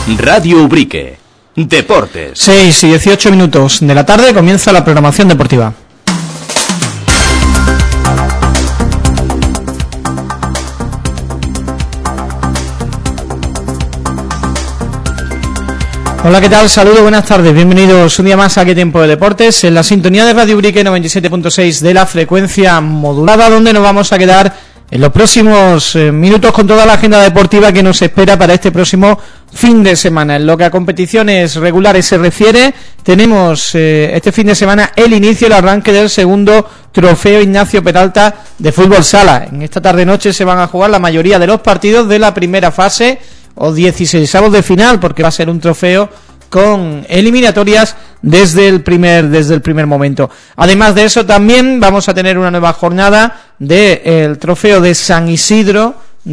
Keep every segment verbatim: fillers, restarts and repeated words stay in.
Radio Ubrique. Deportes. seis y dieciocho minutos de la tarde comienza la programación deportiva. Hola, ¿qué tal? Saludos, buenas tardes, bienvenidos un día más a Qué Tiempo de Deportes, en la sintonía de Radio Ubrique noventa y siete punto seis de la frecuencia modulada, donde nos vamos a quedar en los próximos eh, minutos con toda la agenda deportiva que nos espera para este próximo fin de semana. En lo que a competiciones regulares se refiere, tenemos eh, este fin de semana el inicio, el arranque del segundo Trofeo Ignacio Peralta de Fútbol Sala. En esta tarde-noche se van a jugar la mayoría de los partidos de la primera fase, o dieciseisavos de final, porque va a ser un trofeo con eliminatorias desde el primer desde el primer momento. Además de eso, también vamos a tener una nueva jornada del trofeo de San Isidro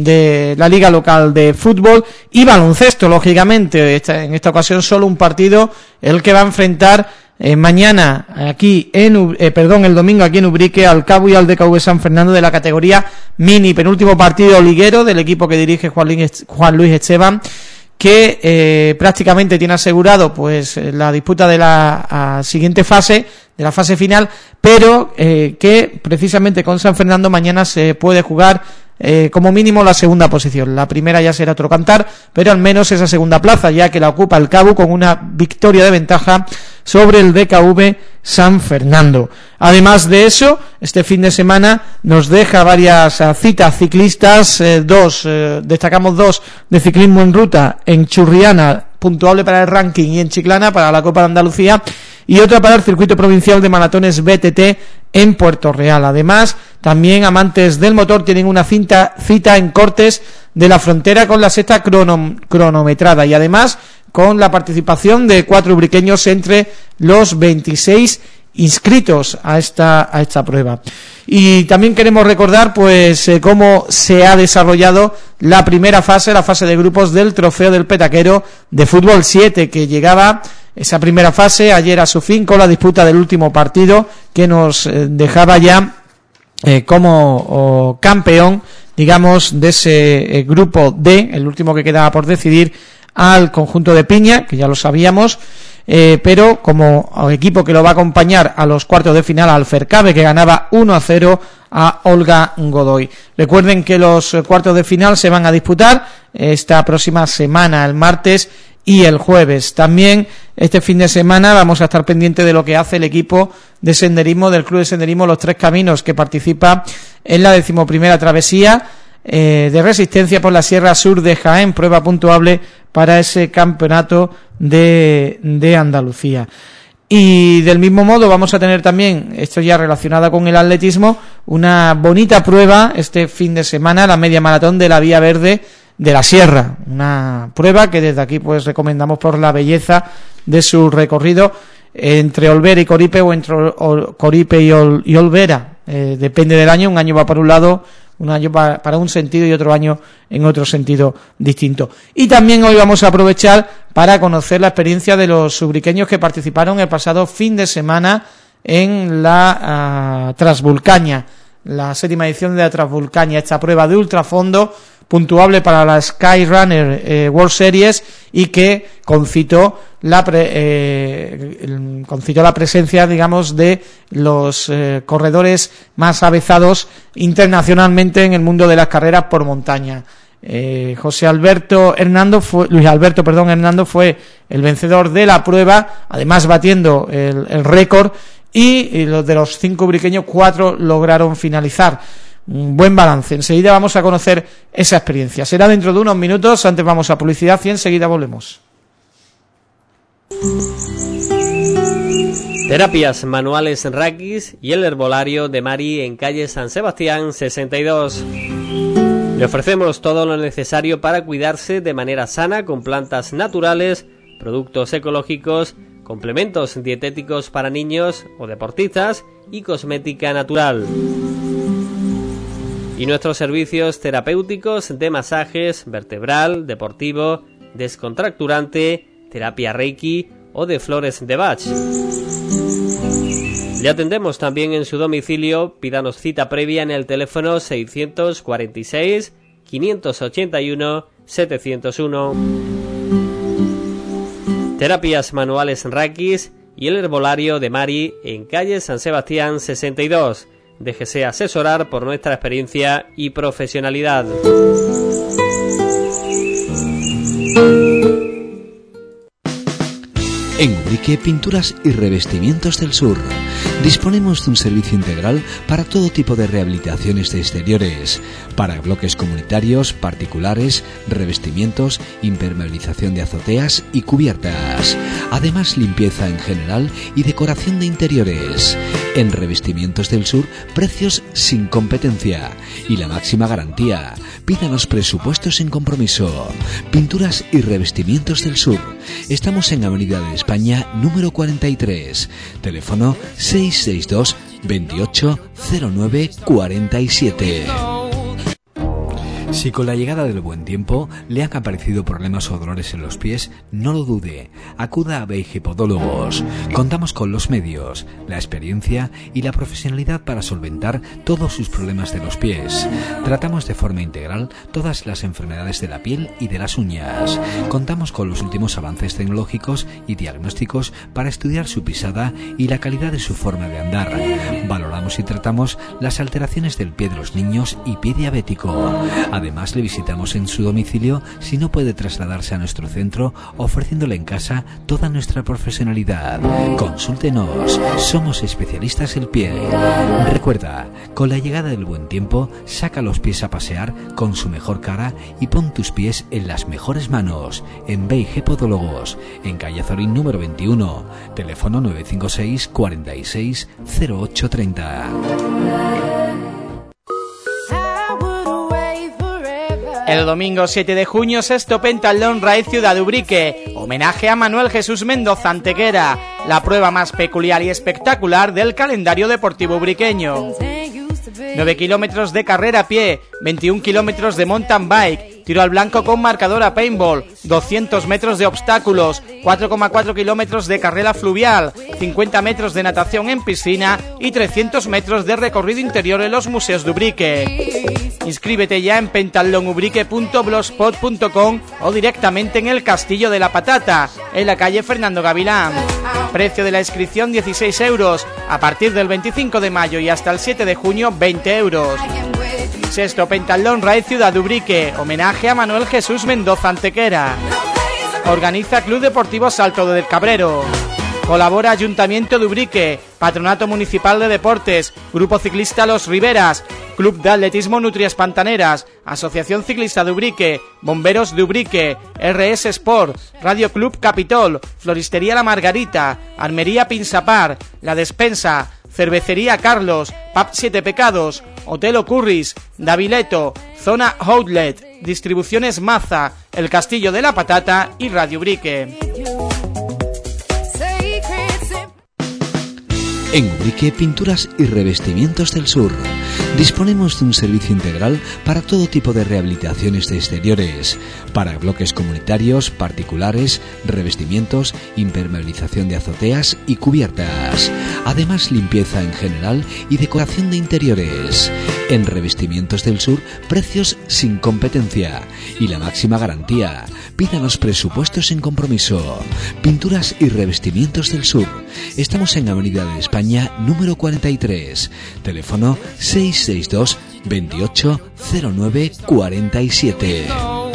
de la Liga Local de Fútbol y baloncesto, lógicamente. Esta, en esta ocasión solo un partido, el que va a enfrentar eh, mañana aquí en eh, perdón, el domingo aquí en Ubrique al Cabo y al D K V San Fernando de la categoría mini, penúltimo partido liguero del equipo que dirige Juan Luis, Juan Luis Esteban, que eh, prácticamente tiene asegurado pues la disputa de la a, siguiente fase, de la fase final, pero eh, que precisamente con San Fernando mañana se puede jugar eh, como mínimo la segunda posición. La primera ya será otro cantar, pero al menos esa segunda plaza, ya que la ocupa el Cabo con una victoria de ventaja sobre el D K V San Fernando. Además de eso, este fin de semana nos deja varias uh, citas ciclistas, eh, dos, eh, destacamos dos de ciclismo en ruta en Churriana, puntuable para el ranking, y en Chiclana para la Copa de Andalucía, y otra para el circuito provincial de maratones B T T en Puerto Real. Además, también amantes del motor tienen una cinta, cita en Cortes de la Frontera con la sexta crono, cronometrada, y además con la participación de cuatro ubriqueños entre los veintiséis inscritos a esta a esta prueba. Y también queremos recordar pues eh, cómo se ha desarrollado la primera fase, la fase de grupos del Trofeo del Petaquero de Fútbol siete, que llegaba esa primera fase ayer a su fin con la disputa del último partido, que nos eh, dejaba ya eh, como oh, campeón, digamos, de ese eh, grupo D, el último que quedaba por decidir, al conjunto de Piña, que ya lo sabíamos, eh, pero como equipo que lo va a acompañar a los cuartos de final al Fercabe, que ganaba uno a cero a Olga Godoy. Recuerden que los cuartos de final se van a disputar esta próxima semana, el martes y el jueves. También este fin de semana vamos a estar pendientes de lo que hace el equipo de senderismo del Club de Senderismo Los Tres Caminos, que participa en la decimoprimera travesía eh, de resistencia por la Sierra Sur de Jaén, prueba puntuable para ese campeonato de, de Andalucía. Y del mismo modo vamos a tener también, esto ya relacionado con el atletismo, una bonita prueba este fin de semana, la media maratón de la Vía Verde de la Sierra, una prueba que desde aquí pues recomendamos por la belleza de su recorrido entre Olvera y Coripe, o entre Coripe y, Ol, y Olvera, eh, depende del año, un año va para un lado, un año para, para un sentido y otro año en otro sentido distinto. Y también hoy vamos a aprovechar para conocer la experiencia de los ubriqueños que participaron el pasado fin de semana en la uh, Transvulcaña, la séptima edición de la Transvulcaña, esta prueba de ultrafondo puntuable para la Skyrunner eh, World Series, y que concitó la pre, eh, concitó la presencia, digamos, de los eh, corredores más avezados internacionalmente en el mundo de las carreras por montaña. Eh, José Alberto Hernando fue, Luis Alberto, perdón, Hernando fue el vencedor de la prueba, además batiendo el, el récord, y, y los de los cinco ubriqueños, cuatro lograron finalizar. Un buen balance. Enseguida vamos a conocer esa experiencia. Será dentro de unos minutos. Antes vamos a publicidad y enseguida volvemos. Terapias manuales Raquis y el herbolario de Mari en calle San Sebastián sesenta y dos. Le ofrecemos todo lo necesario para cuidarse de manera sana con plantas naturales, productos ecológicos, complementos dietéticos para niños o deportistas y cosmética natural. Y nuestros servicios terapéuticos de masajes vertebral, deportivo, descontracturante, terapia Reiki o de flores de Bach. Le atendemos también en su domicilio. Pídanos cita previa en el teléfono seiscientos cuarenta y seis, quinientos ochenta y uno, setecientos uno. Terapias Manuales Rakis y el Herbolario de Mari en calle San Sebastián sesenta y dos. Déjese asesorar por nuestra experiencia y profesionalidad. En Ubrique Pinturas y Revestimientos del Sur disponemos de un servicio integral para todo tipo de rehabilitaciones de exteriores, para bloques comunitarios, particulares, revestimientos, impermeabilización de azoteas y cubiertas. Además, limpieza en general y decoración de interiores. En Revestimientos del Sur, precios sin competencia y la máxima garantía. Pídanos presupuestos sin compromiso. Pinturas y Revestimientos del Sur. Estamos en Avenida de España número cuarenta y tres. Teléfono seis seis dos, veintiocho, cero nueve, cuarenta y siete. Si con la llegada del buen tiempo le han aparecido problemas o dolores en los pies, no lo dude. Acuda a Beige Podólogos. Contamos con los medios, la experiencia y la profesionalidad para solventar todos sus problemas de los pies. Tratamos de forma integral todas las enfermedades de la piel y de las uñas. Contamos con los últimos avances tecnológicos y diagnósticos para estudiar su pisada y la calidad de su forma de andar. Valoramos y tratamos las alteraciones del pie de los niños y pie diabético. Además, le visitamos en su domicilio si no puede trasladarse a nuestro centro, ofreciéndole en casa toda nuestra profesionalidad. Consúltenos, somos especialistas en pie. Recuerda, con la llegada del buen tiempo, saca los pies a pasear con su mejor cara y pon tus pies en las mejores manos. En Beige Podólogos, en calle Azorín número veintiuno, teléfono nueve cinco seis, cuarenta y seis, cero ocho treinta. El domingo siete de junio, sexto Pentathlon Raid Ciudad de Ubrique, homenaje a Manuel Jesús Mendoza Antequera, la prueba más peculiar y espectacular del calendario deportivo ubriqueño. nueve kilómetros de carrera a pie, veintiún kilómetros de mountain bike, tiro al blanco con marcador a paintball, doscientos metros de obstáculos, cuatro coma cuatro kilómetros de carrera fluvial, cincuenta metros de natación en piscina y trescientos metros de recorrido interior en los museos de Ubrique. Inscríbete ya en pentathlon ubrique punto blogspot punto com o directamente en el Castillo de la Patata, en la calle Fernando Gavilán. Precio de la inscripción dieciséis euros, a partir del veinticinco de mayo y hasta el siete de junio veinte euros. Sexto Pentathlon Raid Ciudad de Ubrique, homenaje a Manuel Jesús Mendoza Antequera. Organiza Club Deportivo Salto del Cabrero. Colabora Ayuntamiento de Ubrique, Patronato Municipal de Deportes, Grupo Ciclista Los Riberas, Club de Atletismo Nutrias Pantaneras, Asociación Ciclista de Ubrique, Bomberos de Ubrique, R S Sport, Radio Club Capitol, Floristería La Margarita, Armería Pinsapar, La Despensa, Cervecería Carlos, Pub Siete Pecados, Hotel Ocurris, Davileto, Zona Outlet, Distribuciones Maza, El Castillo de la Patata y Radio Ubrique. En Ubrique Pinturas y Revestimientos del Sur disponemos de un servicio integral para todo tipo de rehabilitaciones de exteriores, para bloques comunitarios, particulares, revestimientos, impermeabilización de azoteas y cubiertas. Además, limpieza en general y decoración de interiores. En Revestimientos del Sur, precios sin competencia y la máxima garantía. Pídanos presupuestos sin compromiso. Pinturas y Revestimientos del Sur. Estamos en Avenida de España número cuarenta y tres. Teléfono seis seis dos, veintiocho, cero nueve, cuarenta y siete.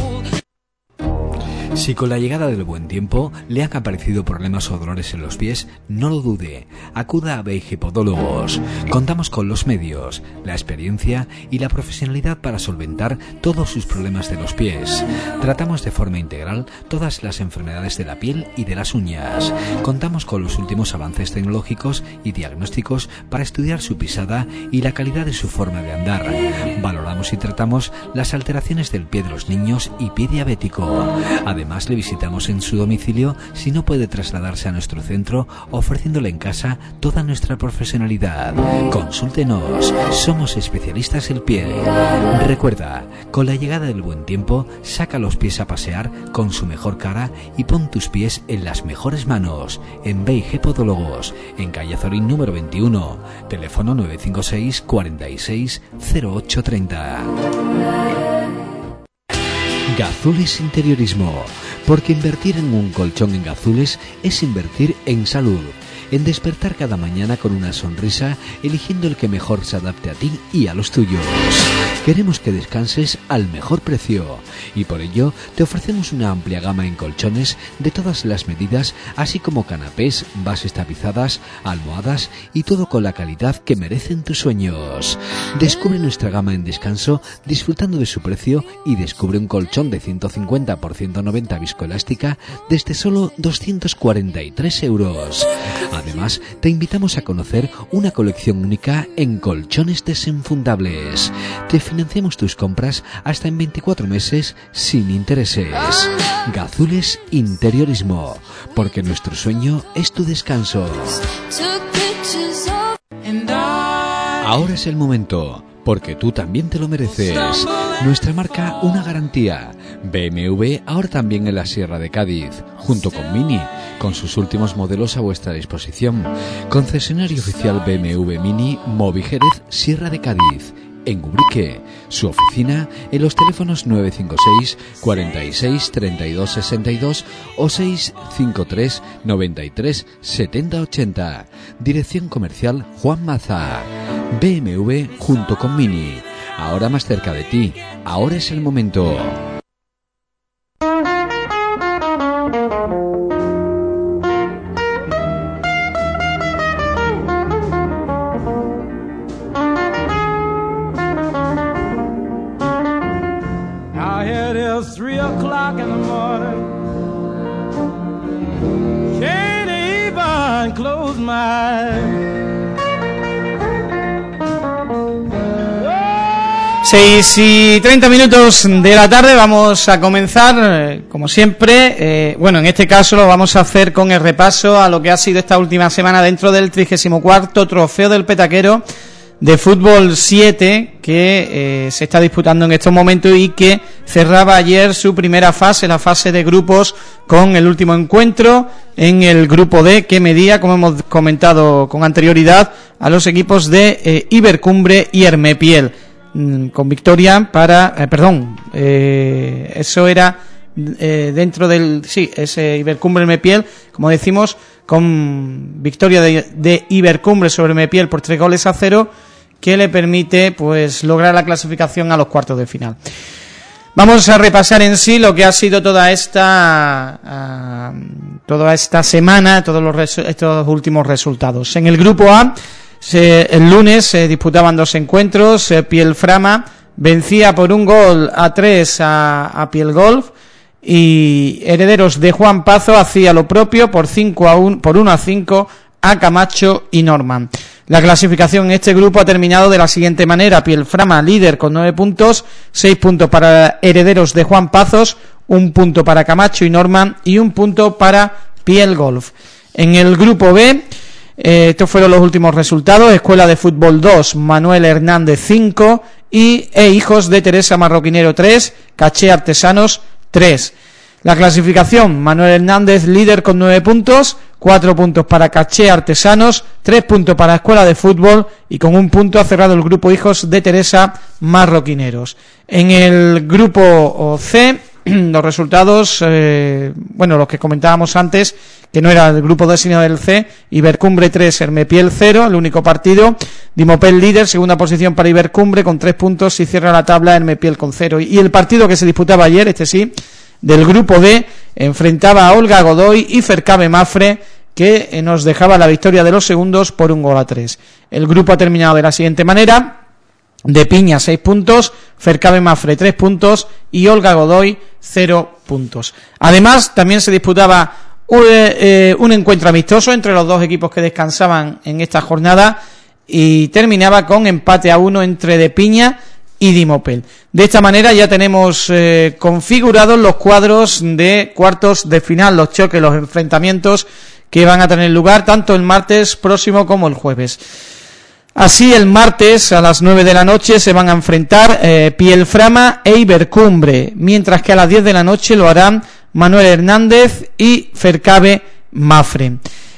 Si con la llegada del buen tiempo le han aparecido problemas o dolores en los pies, no lo dude. Acuda a Beige Podólogos. Contamos con los medios, la experiencia y la profesionalidad para solventar todos sus problemas de los pies. Tratamos de forma integral todas las enfermedades de la piel y de las uñas. Contamos con los últimos avances tecnológicos y diagnósticos para estudiar su pisada y la calidad de su forma de andar. Valoramos y tratamos las alteraciones del pie de los niños y pie diabético. Además, le visitamos en su domicilio si no puede trasladarse a nuestro centro, ofreciéndole en casa toda nuestra profesionalidad. Consúltenos, somos especialistas en pie. Recuerda, con la llegada del buen tiempo, saca los pies a pasear con su mejor cara y pon tus pies en las mejores manos. En Beige Podólogos, en calle Azorín número veintiuno, teléfono nueve cinco seis, cuarenta y seis, cero ocho treinta. Gazules Interiorismo, porque invertir en un colchón en Gazules es invertir en salud, en despertar cada mañana con una sonrisa, eligiendo el que mejor se adapte a ti y a los tuyos. Queremos que descanses al mejor precio y por ello te ofrecemos una amplia gama en colchones de todas las medidas, así como canapés, bases tapizadas, almohadas y todo con la calidad que merecen tus sueños. Descubre nuestra gama en descanso disfrutando de su precio y descubre un colchón de ciento cincuenta por ciento noventa viscoelástica desde solo doscientos cuarenta y tres euros. Además, te invitamos a conocer una colección única en colchones desenfundables. Te financiamos tus compras hasta en veinticuatro meses sin intereses. Gazules Interiorismo, porque nuestro sueño es tu descanso. Ahora es el momento, porque tú también te lo mereces. Nuestra marca, una garantía. B M W ahora también en la Sierra de Cádiz, junto con Mini, con sus últimos modelos a vuestra disposición. Concesionario oficial B M W Mini, Movi Jerez, Sierra de Cádiz. En Ubrique, su oficina en los teléfonos nueve cinco seis, cuarenta y seis, treinta y dos sesenta y dos o seis cinco tres, noventa y tres, setenta ochenta. Dirección comercial Juan Maza. B M W junto con Mini. Ahora más cerca de ti. Ahora es el momento. seis y treinta minutos de la tarde, vamos a comenzar, eh, como siempre, eh, bueno, en este caso lo vamos a hacer con el repaso a lo que ha sido esta última semana dentro del trigésimo cuarto Trofeo del Petaquero de Fútbol siete, que eh, se está disputando en estos momentos y que cerraba ayer su primera fase, la fase de grupos, con el último encuentro en el grupo D, que medía, como hemos comentado con anterioridad, a los equipos de eh, Ibercumbre y Hermepiel, con victoria para, eh, perdón, eh, eso era eh, dentro del, sí, ese Ibercumbre Hermepiel, como decimos, con victoria de, de Ibercumbre sobre Hermepiel por tres goles a cero, que le permite pues lograr la clasificación a los cuartos de final. Vamos a repasar en sí lo que ha sido toda esta uh, toda esta semana, todos los resu- estos últimos resultados. En el grupo A, Se, el lunes se disputaban dos encuentros. eh, Pielframa vencía por un gol a tres a, a Pielgolf, y Herederos de Juan Pazo hacía lo propio por cinco a uno, por uno a cinco a Camacho y Norman. La clasificación en este grupo ha terminado de la siguiente manera: Pielframa líder con nueve puntos, seis puntos para Herederos de Juan Pazos, un punto para Camacho y Norman y un punto para Pielgolf. En el grupo B, Eh, estos fueron los últimos resultados. Escuela de Fútbol dos, Manuel Hernández cinco y e Hijos de Teresa Marroquinero tres, Caché Artesanos tres. La clasificación: Manuel Hernández líder con nueve puntos, cuatro puntos para Caché Artesanos, tres puntos para Escuela de Fútbol, y con un punto ha cerrado el grupo Hijos de Teresa Marroquineros. En el grupo C, los resultados, eh, bueno, los que comentábamos antes, que no era el grupo D sino del C: Ibercumbre tres, Hermepiel cero, el único partido. Dimopel líder, segunda posición para Ibercumbre con tres puntos, y cierra la tabla Hermepiel con cero. Y el partido que se disputaba ayer, este sí, del grupo D, enfrentaba a Olga Godoy y Fercabe Mafre, que eh, nos dejaba la victoria de los segundos por un gol a tres. El grupo ha terminado de la siguiente manera: de Piña seis puntos, Fercabe Mafre tres puntos y Olga Godoy cero puntos. Además, también se disputaba un, eh, un encuentro amistoso entre los dos equipos que descansaban en esta jornada, y terminaba con empate a uno entre De Piña y Dimopel. De esta manera ya tenemos eh, configurados los cuadros de cuartos de final, los choques, los enfrentamientos que van a tener lugar tanto el martes próximo como el jueves. Así, el martes a las nueve de la noche se van a enfrentar eh, Pielframa e Ibercumbre, mientras que a las diez de la noche lo harán Manuel Hernández y Fercabe Mafre.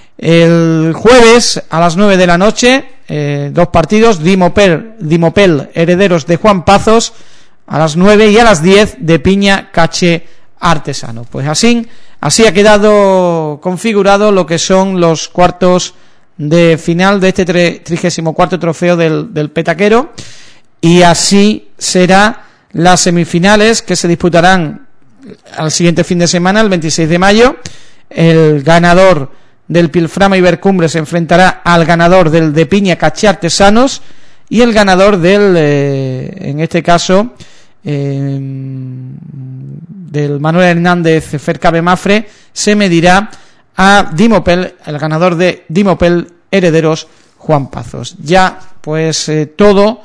El jueves a las nueve de la noche, eh, dos partidos: Dimopel, Dimopel Herederos de Juan Pazos a las nueve, y a las diez de Piña Cache Artesano. Pues así, así ha quedado configurado lo que son los cuartos de final de este trigésimo cuarto trofeo del, del Petaquero, y así será las semifinales que se disputarán al siguiente fin de semana, el veintiséis de mayo. El ganador del Pilframa Ibercumbre se enfrentará al ganador del de Piña Caché Artesanos, y el ganador del, eh, en este caso, eh, del Manuel Hernández Fercabe Mafre, se medirá a Dimopel, el ganador de Dimopel Herederos Juan Pazos. Ya pues eh, todo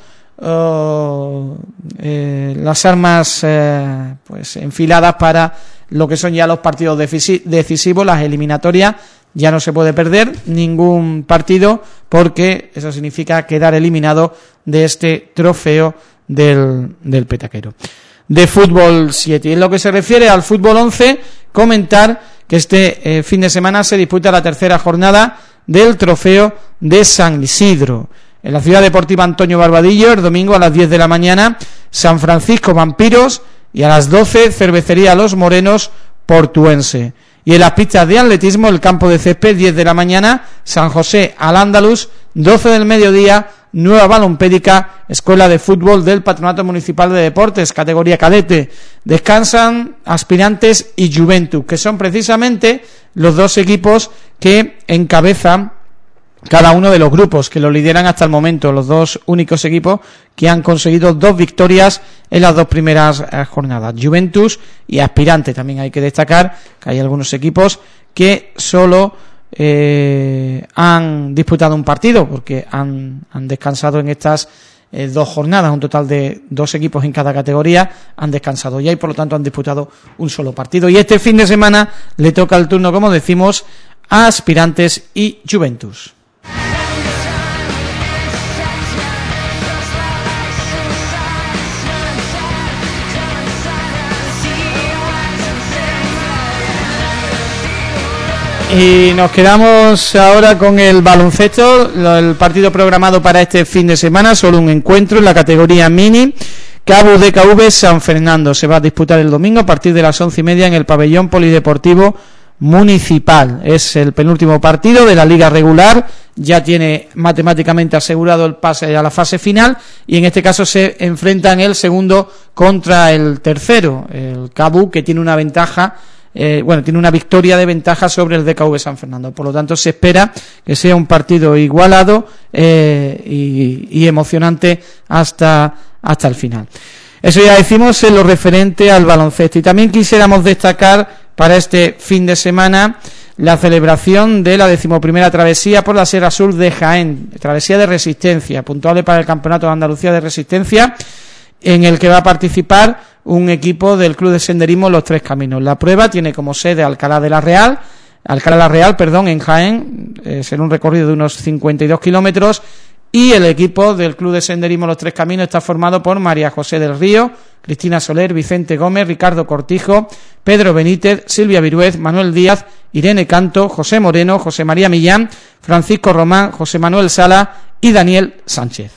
uh, eh, las armas eh, pues enfiladas para lo que son ya los partidos decisivos, las eliminatorias. Ya no se puede perder ningún partido, porque eso significa quedar eliminado de este trofeo del, del Petaquero. De fútbol siete. Y en lo que se refiere al fútbol once, comentar que este eh, fin de semana se disputa la tercera jornada del trofeo de San Isidro. En la ciudad deportiva Antonio Barbadillo, el domingo a las diez de la mañana, San Francisco Vampiros, y a las doce, Cervecería Los Morenos Portuense. Y en las pistas de atletismo, el campo de césped, diez de la mañana, San José Al Andalus, doce del mediodía, Nueva Balompédica, Escuela de Fútbol del Patronato Municipal de Deportes, categoría cadete. Descansan Aspirantes y Juventud, que son precisamente los dos equipos que encabezan cada uno de los grupos, que lo lideran hasta el momento, los dos únicos equipos que han conseguido dos victorias en las dos primeras eh, jornadas, Juventus y Aspirante. También hay que destacar que hay algunos equipos que solo eh, han disputado un partido, porque han, han descansado en estas eh, dos jornadas, un total de dos equipos en cada categoría han descansado ya, y por lo tanto han disputado un solo partido. Y este fin de semana le toca el turno, como decimos, a Aspirantes y Juventus. Y nos quedamos ahora con el baloncesto, el partido programado para este fin de semana, solo un encuentro en la categoría mini. Cabo D K V San Fernando se va a disputar el domingo a partir de las once y media en el pabellón polideportivo municipal. Es el penúltimo partido de la liga regular, ya tiene matemáticamente asegurado el pase a la fase final, y en este caso se enfrentan el segundo contra el tercero, el Cabo, que tiene una ventaja Eh, bueno, tiene una victoria de ventaja sobre el D K V San Fernando. Por lo tanto, se espera que sea un partido igualado eh, y, y emocionante hasta, hasta el final. Eso ya decimos en lo referente al baloncesto. Y también quisiéramos destacar para este fin de semana la celebración de la decimoprimera travesía por la Sierra Sur de Jaén, travesía de resistencia, puntuable para el Campeonato de Andalucía de Resistencia, en el que va a participar un equipo del Club de Senderismo Los Tres Caminos. La prueba tiene como sede Alcalá de la Real, Alcalá de la Real, perdón, en Jaén, eh, será un recorrido de unos cincuenta y dos kilómetros, y el equipo del Club de Senderismo Los Tres Caminos está formado por María José del Río, Cristina Soler, Vicente Gómez, Ricardo Cortijo, Pedro Benítez, Silvia Viruez, Manuel Díaz, Irene Canto, José Moreno, José María Millán, Francisco Román, José Manuel Sala y Daniel Sánchez.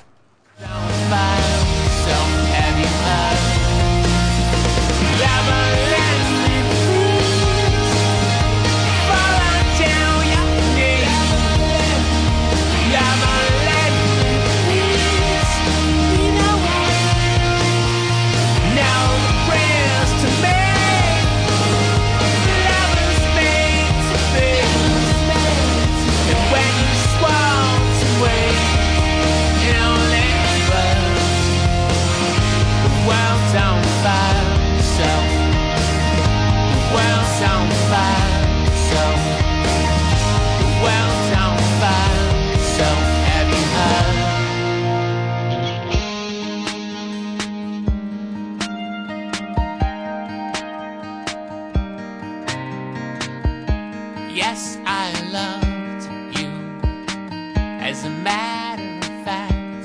Yes, I loved you. As a matter of fact,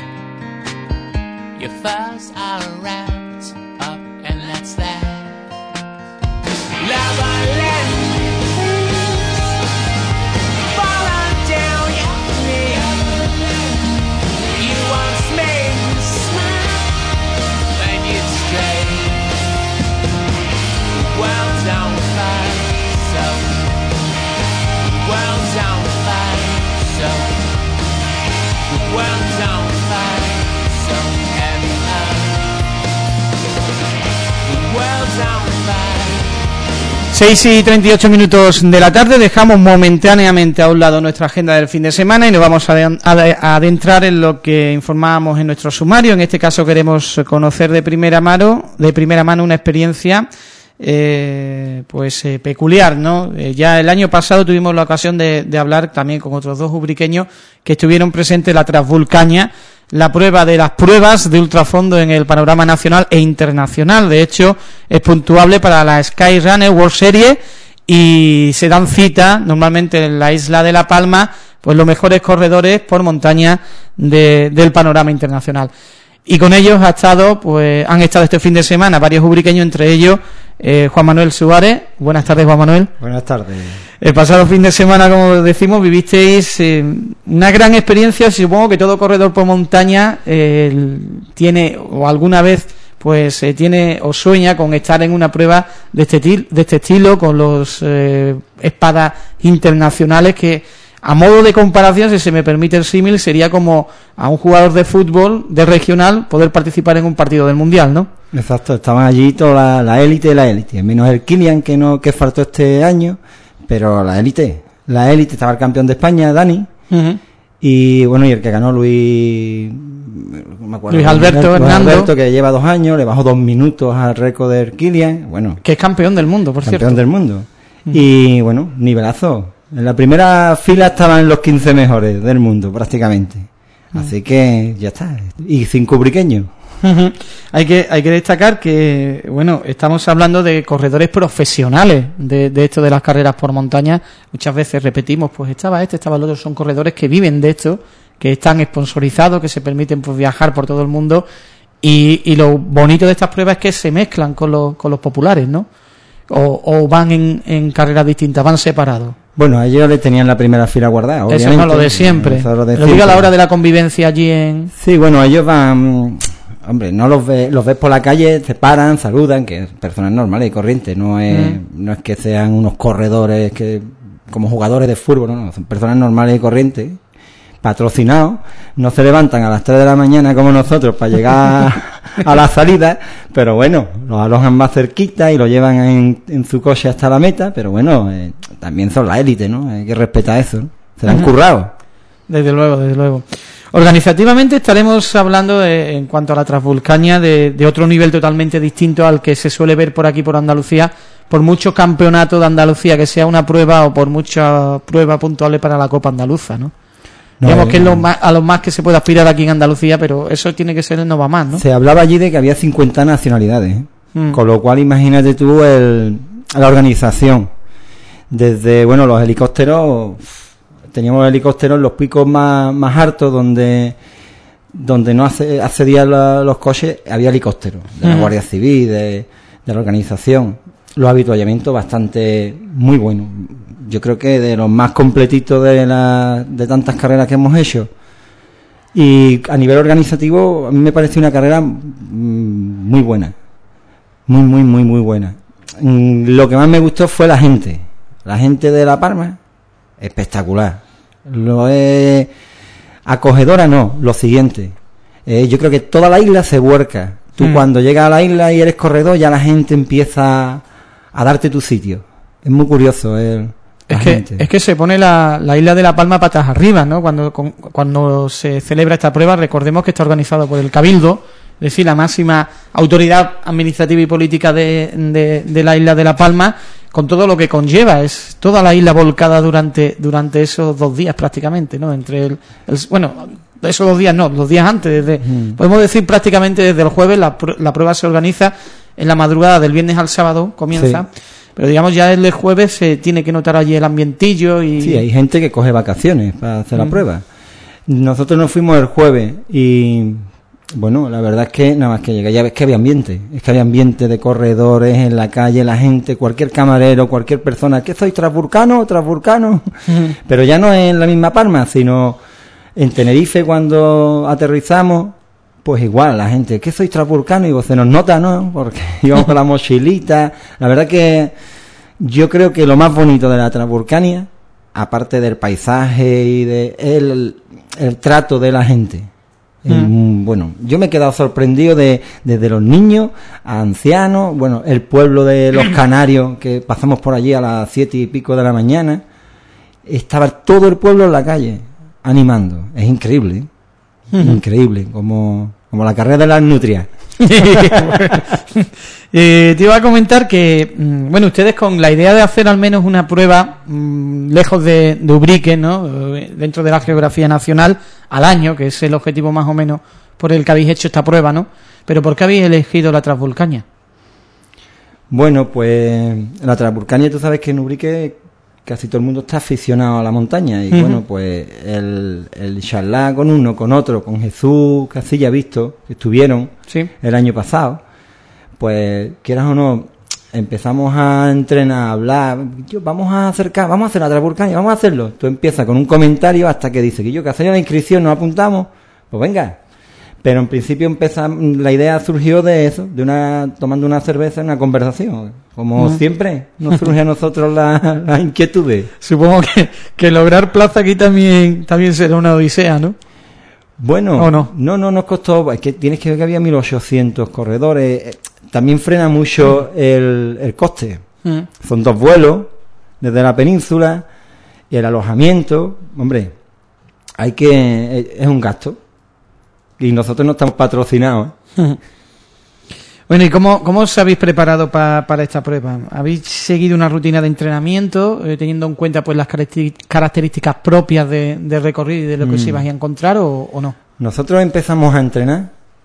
your furs are wrapped up, and that's that. Love falling down your knee. You once made me smile when you seis y treinta y ocho minutos de la tarde, dejamos momentáneamente a un lado nuestra agenda del fin de semana y nos vamos a adentrar en lo que informábamos en nuestro sumario. En este caso queremos conocer de primera mano, de primera mano una experiencia eh, pues eh, peculiar, ¿no? Eh, ya el año pasado tuvimos la ocasión de, de hablar también con otros dos ubriqueños que estuvieron presentes en la Transvulcania, la prueba de las pruebas de ultrafondo en el panorama nacional e internacional. De hecho, es puntuable para la Skyrunner World Series y se dan cita normalmente en la isla de La Palma pues los mejores corredores por montaña de, del panorama internacional. Y con ellos ha estado, pues han estado este fin de semana varios ubriqueños, entre ellos eh, Juan Manuel Suárez. Buenas tardes, Juan Manuel. Buenas tardes. El pasado fin de semana, como decimos, vivisteis eh, una gran experiencia. Supongo que todo corredor por montaña eh, tiene, o alguna vez, pues eh, tiene o sueña con estar en una prueba de este, de este estilo, con los eh, espadas internacionales que, a modo de comparación, si se me permite el símil, sería como a un jugador de fútbol de regional poder participar en un partido del Mundial, ¿no? Exacto, estaban allí toda la élite de la élite, menos el Kilian que no que faltó este año, pero la élite, la élite estaba el campeón de España, Dani, uh-huh. y bueno, y el que ganó Luis, no me acuerdo, Luis Alberto Luis Hernando, Alberto, que lleva dos años, le bajó dos minutos al récord del Kilian, bueno, que es campeón del mundo, por cierto, campeón del mundo, uh-huh. y bueno, nivelazo. En la primera fila estaban los quince mejores del mundo, prácticamente. Así que ya está. Y cinco ubriqueños. Uh-huh. Hay que hay que destacar que, bueno, estamos hablando de corredores profesionales de, de esto de las carreras por montaña. Muchas veces repetimos, pues estaba este, estaba el otro. Son corredores que viven de esto, que están sponsorizados, que se permiten pues viajar por todo el mundo. Y, y lo bonito de estas pruebas es que se mezclan con los, con los populares, ¿no? O, o van en, en carreras distintas, van separados. Bueno, a ellos le tenían la primera fila guardada, obviamente. Eso es lo de siempre. Eso es lo de Lo digo a la hora de la convivencia allí en... Sí, bueno, ellos van... Hombre, no los ves, los ves por la calle, se paran, saludan, que personas normales y corrientes, no es, mm. no es que sean unos corredores que como jugadores de fútbol, no, son personas normales y corrientes, patrocinados, no se levantan a las tres de la mañana como nosotros para llegar a la salida, pero bueno, los alojan más cerquita y lo llevan en, en su coche hasta la meta, pero bueno, eh, también son la élite, ¿no? Hay que respetar eso, ¿no? Se la han currado. Desde luego, desde luego. Organizativamente estaremos hablando de, en cuanto a la Transvulcania de, de otro nivel totalmente distinto al que se suele ver por aquí por Andalucía, por mucho campeonato de Andalucía que sea una prueba o por mucha prueba puntual para la Copa Andaluza, ¿no? No, digamos que es lo más, a lo más que se puede aspirar aquí en Andalucía, pero eso tiene que ser el no va más, ¿no? Se hablaba allí de que había cincuenta nacionalidades, ¿eh? mm. Con lo cual imagínate tú el, la organización. Desde, bueno, los helicópteros, teníamos helicópteros en los picos más, más altos donde donde no accedían los coches, había helicópteros de la mm. Guardia Civil, de, de la organización. Los avituallamientos bastante muy buenos. Yo creo que de los más completitos de la, de tantas carreras que hemos hecho. Y a nivel organizativo, a mí me pareció una carrera muy buena. Muy, muy, muy, muy buena. Lo que más me gustó fue la gente. La gente de La Palma, espectacular. Lo es acogedora, no, lo siguiente. Eh, yo creo que toda la isla se vuelca. Tú mm. cuando llegas a la isla y eres corredor, ya la gente empieza a darte tu sitio. Es muy curioso el... Es que, es que se pone la, la isla de La Palma patas arriba, ¿no? Cuando, con, cuando se celebra esta prueba, recordemos que está organizado por el Cabildo, es decir, la máxima autoridad administrativa y política de, de, de la isla de La Palma, con todo lo que conlleva, es toda la isla volcada durante durante esos dos días prácticamente, ¿no? Entre el, el bueno, esos dos días no, los días antes, desde mm. podemos decir prácticamente desde el jueves, la, la prueba se organiza en la madrugada del viernes al sábado, comienza. Sí. Pero digamos ya el jueves se tiene que notar allí el ambientillo y... Sí, hay gente que coge vacaciones para hacer mm. la prueba. Nosotros nos fuimos el jueves y... Bueno, la verdad es que nada más que llegué, ya ves que había ambiente, es que había ambiente de corredores en la calle, la gente, cualquier camarero, cualquier persona, ¿qué soy, transvulcano, transvulcano? Mm. Pero ya no en la misma Palma, sino en Tenerife cuando aterrizamos, pues igual, la gente, ¿qué soy, transvulcano? Y vos se nos nota, ¿no? Porque íbamos con la mochilita. La verdad que yo creo que lo más bonito de la Transvulcania, aparte del paisaje y de el, el trato de la gente, Mm. Bueno, yo me he quedado sorprendido de desde los niños a ancianos, bueno, el pueblo de los Canarios, que pasamos por allí a las siete y pico de la mañana, estaba todo el pueblo en la calle animando. Es increíble, ¿eh? Uh-huh. Increíble, como, como la carrera de las nutrias. eh, te iba a comentar que, bueno, ustedes con la idea de hacer al menos una prueba mmm, lejos de, de Ubrique, ¿no?, dentro de la geografía nacional, al año, que es el objetivo más o menos por el que habéis hecho esta prueba, ¿no? Pero ¿por qué habéis elegido la Transvulcania? Bueno, pues la Transvulcania, tú sabes que en Ubrique casi todo el mundo está aficionado a la montaña y uh-huh. bueno, pues el, el charlar con uno, con otro, con Jesús Casilla Visto, que estuvieron sí. el año pasado, pues quieras o no, empezamos a entrenar, a hablar, yo, vamos a acercar, vamos a hacer la Transvulcania, vamos a hacerlo. Tú empiezas con un comentario hasta que dice que yo que hacemos la inscripción, nos apuntamos, pues venga. Pero en principio empezamos, la idea surgió de eso, de una tomando una cerveza en una conversación. Como uh-huh. siempre nos surge a nosotros las la inquietudes. Supongo que, que lograr plaza aquí también también será una odisea, ¿no? Bueno, ¿o no? no, no nos costó, es que tienes que ver que había mil ochocientos corredores. También frena mucho uh-huh. el, el coste. Uh-huh. Son dos vuelos desde la península y el alojamiento, hombre, hay que es un gasto. Y nosotros no estamos patrocinados. ¿eh? Bueno, ¿y cómo, cómo os habéis preparado pa, para esta prueba? ¿Habéis seguido una rutina de entrenamiento, eh, teniendo en cuenta pues las características propias de, de recorrido y de lo que mm. se vais a encontrar o, o no? Nosotros empezamos a entrenar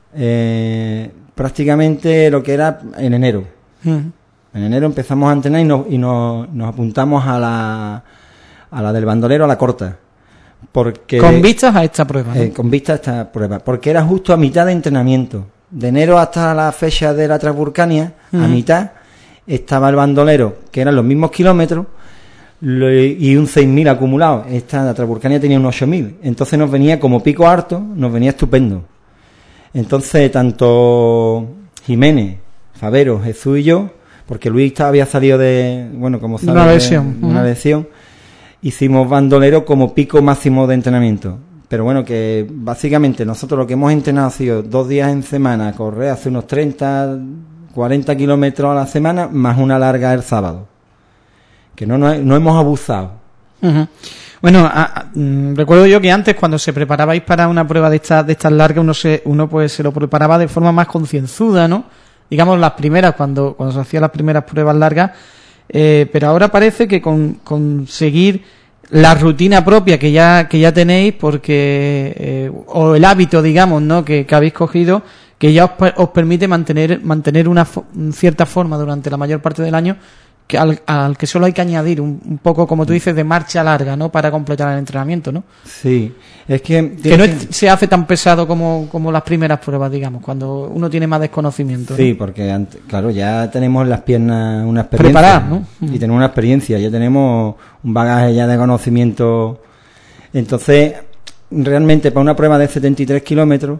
eh, prácticamente lo que era en enero. Mm. En enero empezamos a entrenar y, nos, y nos, nos apuntamos a la, a la del bandolero, a la corta. Porque, con vistas a esta prueba, ¿no? eh, con vistas a esta prueba, porque era justo a mitad de entrenamiento, de enero hasta la fecha de la Transvulcania, uh-huh. a mitad estaba el bandolero, que eran los mismos kilómetros, lo, y un seis mil acumulado. Esta la Transvulcania tenía un ocho mil, entonces nos venía como pico harto, nos venía estupendo. Entonces tanto Jiménez, Favero, Jesús y yo, porque Luis había salido de, bueno, como sabes, una lesión, de, una uh-huh. lesión, hicimos bandolero como pico máximo de entrenamiento. Pero bueno, que básicamente nosotros lo que hemos entrenado ha sido dos días en semana, correr hace unos treinta, cuarenta kilómetros a la semana, más una larga el sábado. Que no, no, no hemos abusado. Uh-huh. Bueno, a, a, recuerdo yo que antes, cuando se preparabais para una prueba de estas de estas largas, uno se uno pues se lo preparaba de forma más concienzuda, ¿no? Digamos las primeras, cuando, cuando se hacían las primeras pruebas largas. Eh, pero ahora parece que con conseguir la rutina propia que ya que ya tenéis, porque eh, o el hábito, digamos, ¿no?, que, que habéis cogido, que ya os, os permite mantener mantener una fo- cierta forma durante la mayor parte del año, que al, al que solo hay que añadir un, un poco, como tú dices, de marcha larga, ¿no?, para completar el entrenamiento, ¿no? Sí, es que... Que no es, se hace tan pesado como, como las primeras pruebas, digamos, cuando uno tiene más desconocimiento, ¿no? Sí, porque, antes, claro, ya tenemos las piernas, una experiencia. Preparadas, ¿no? Y tenemos una experiencia, ya tenemos un bagaje ya de conocimiento. Entonces, realmente, para una prueba de setenta y tres kilómetros,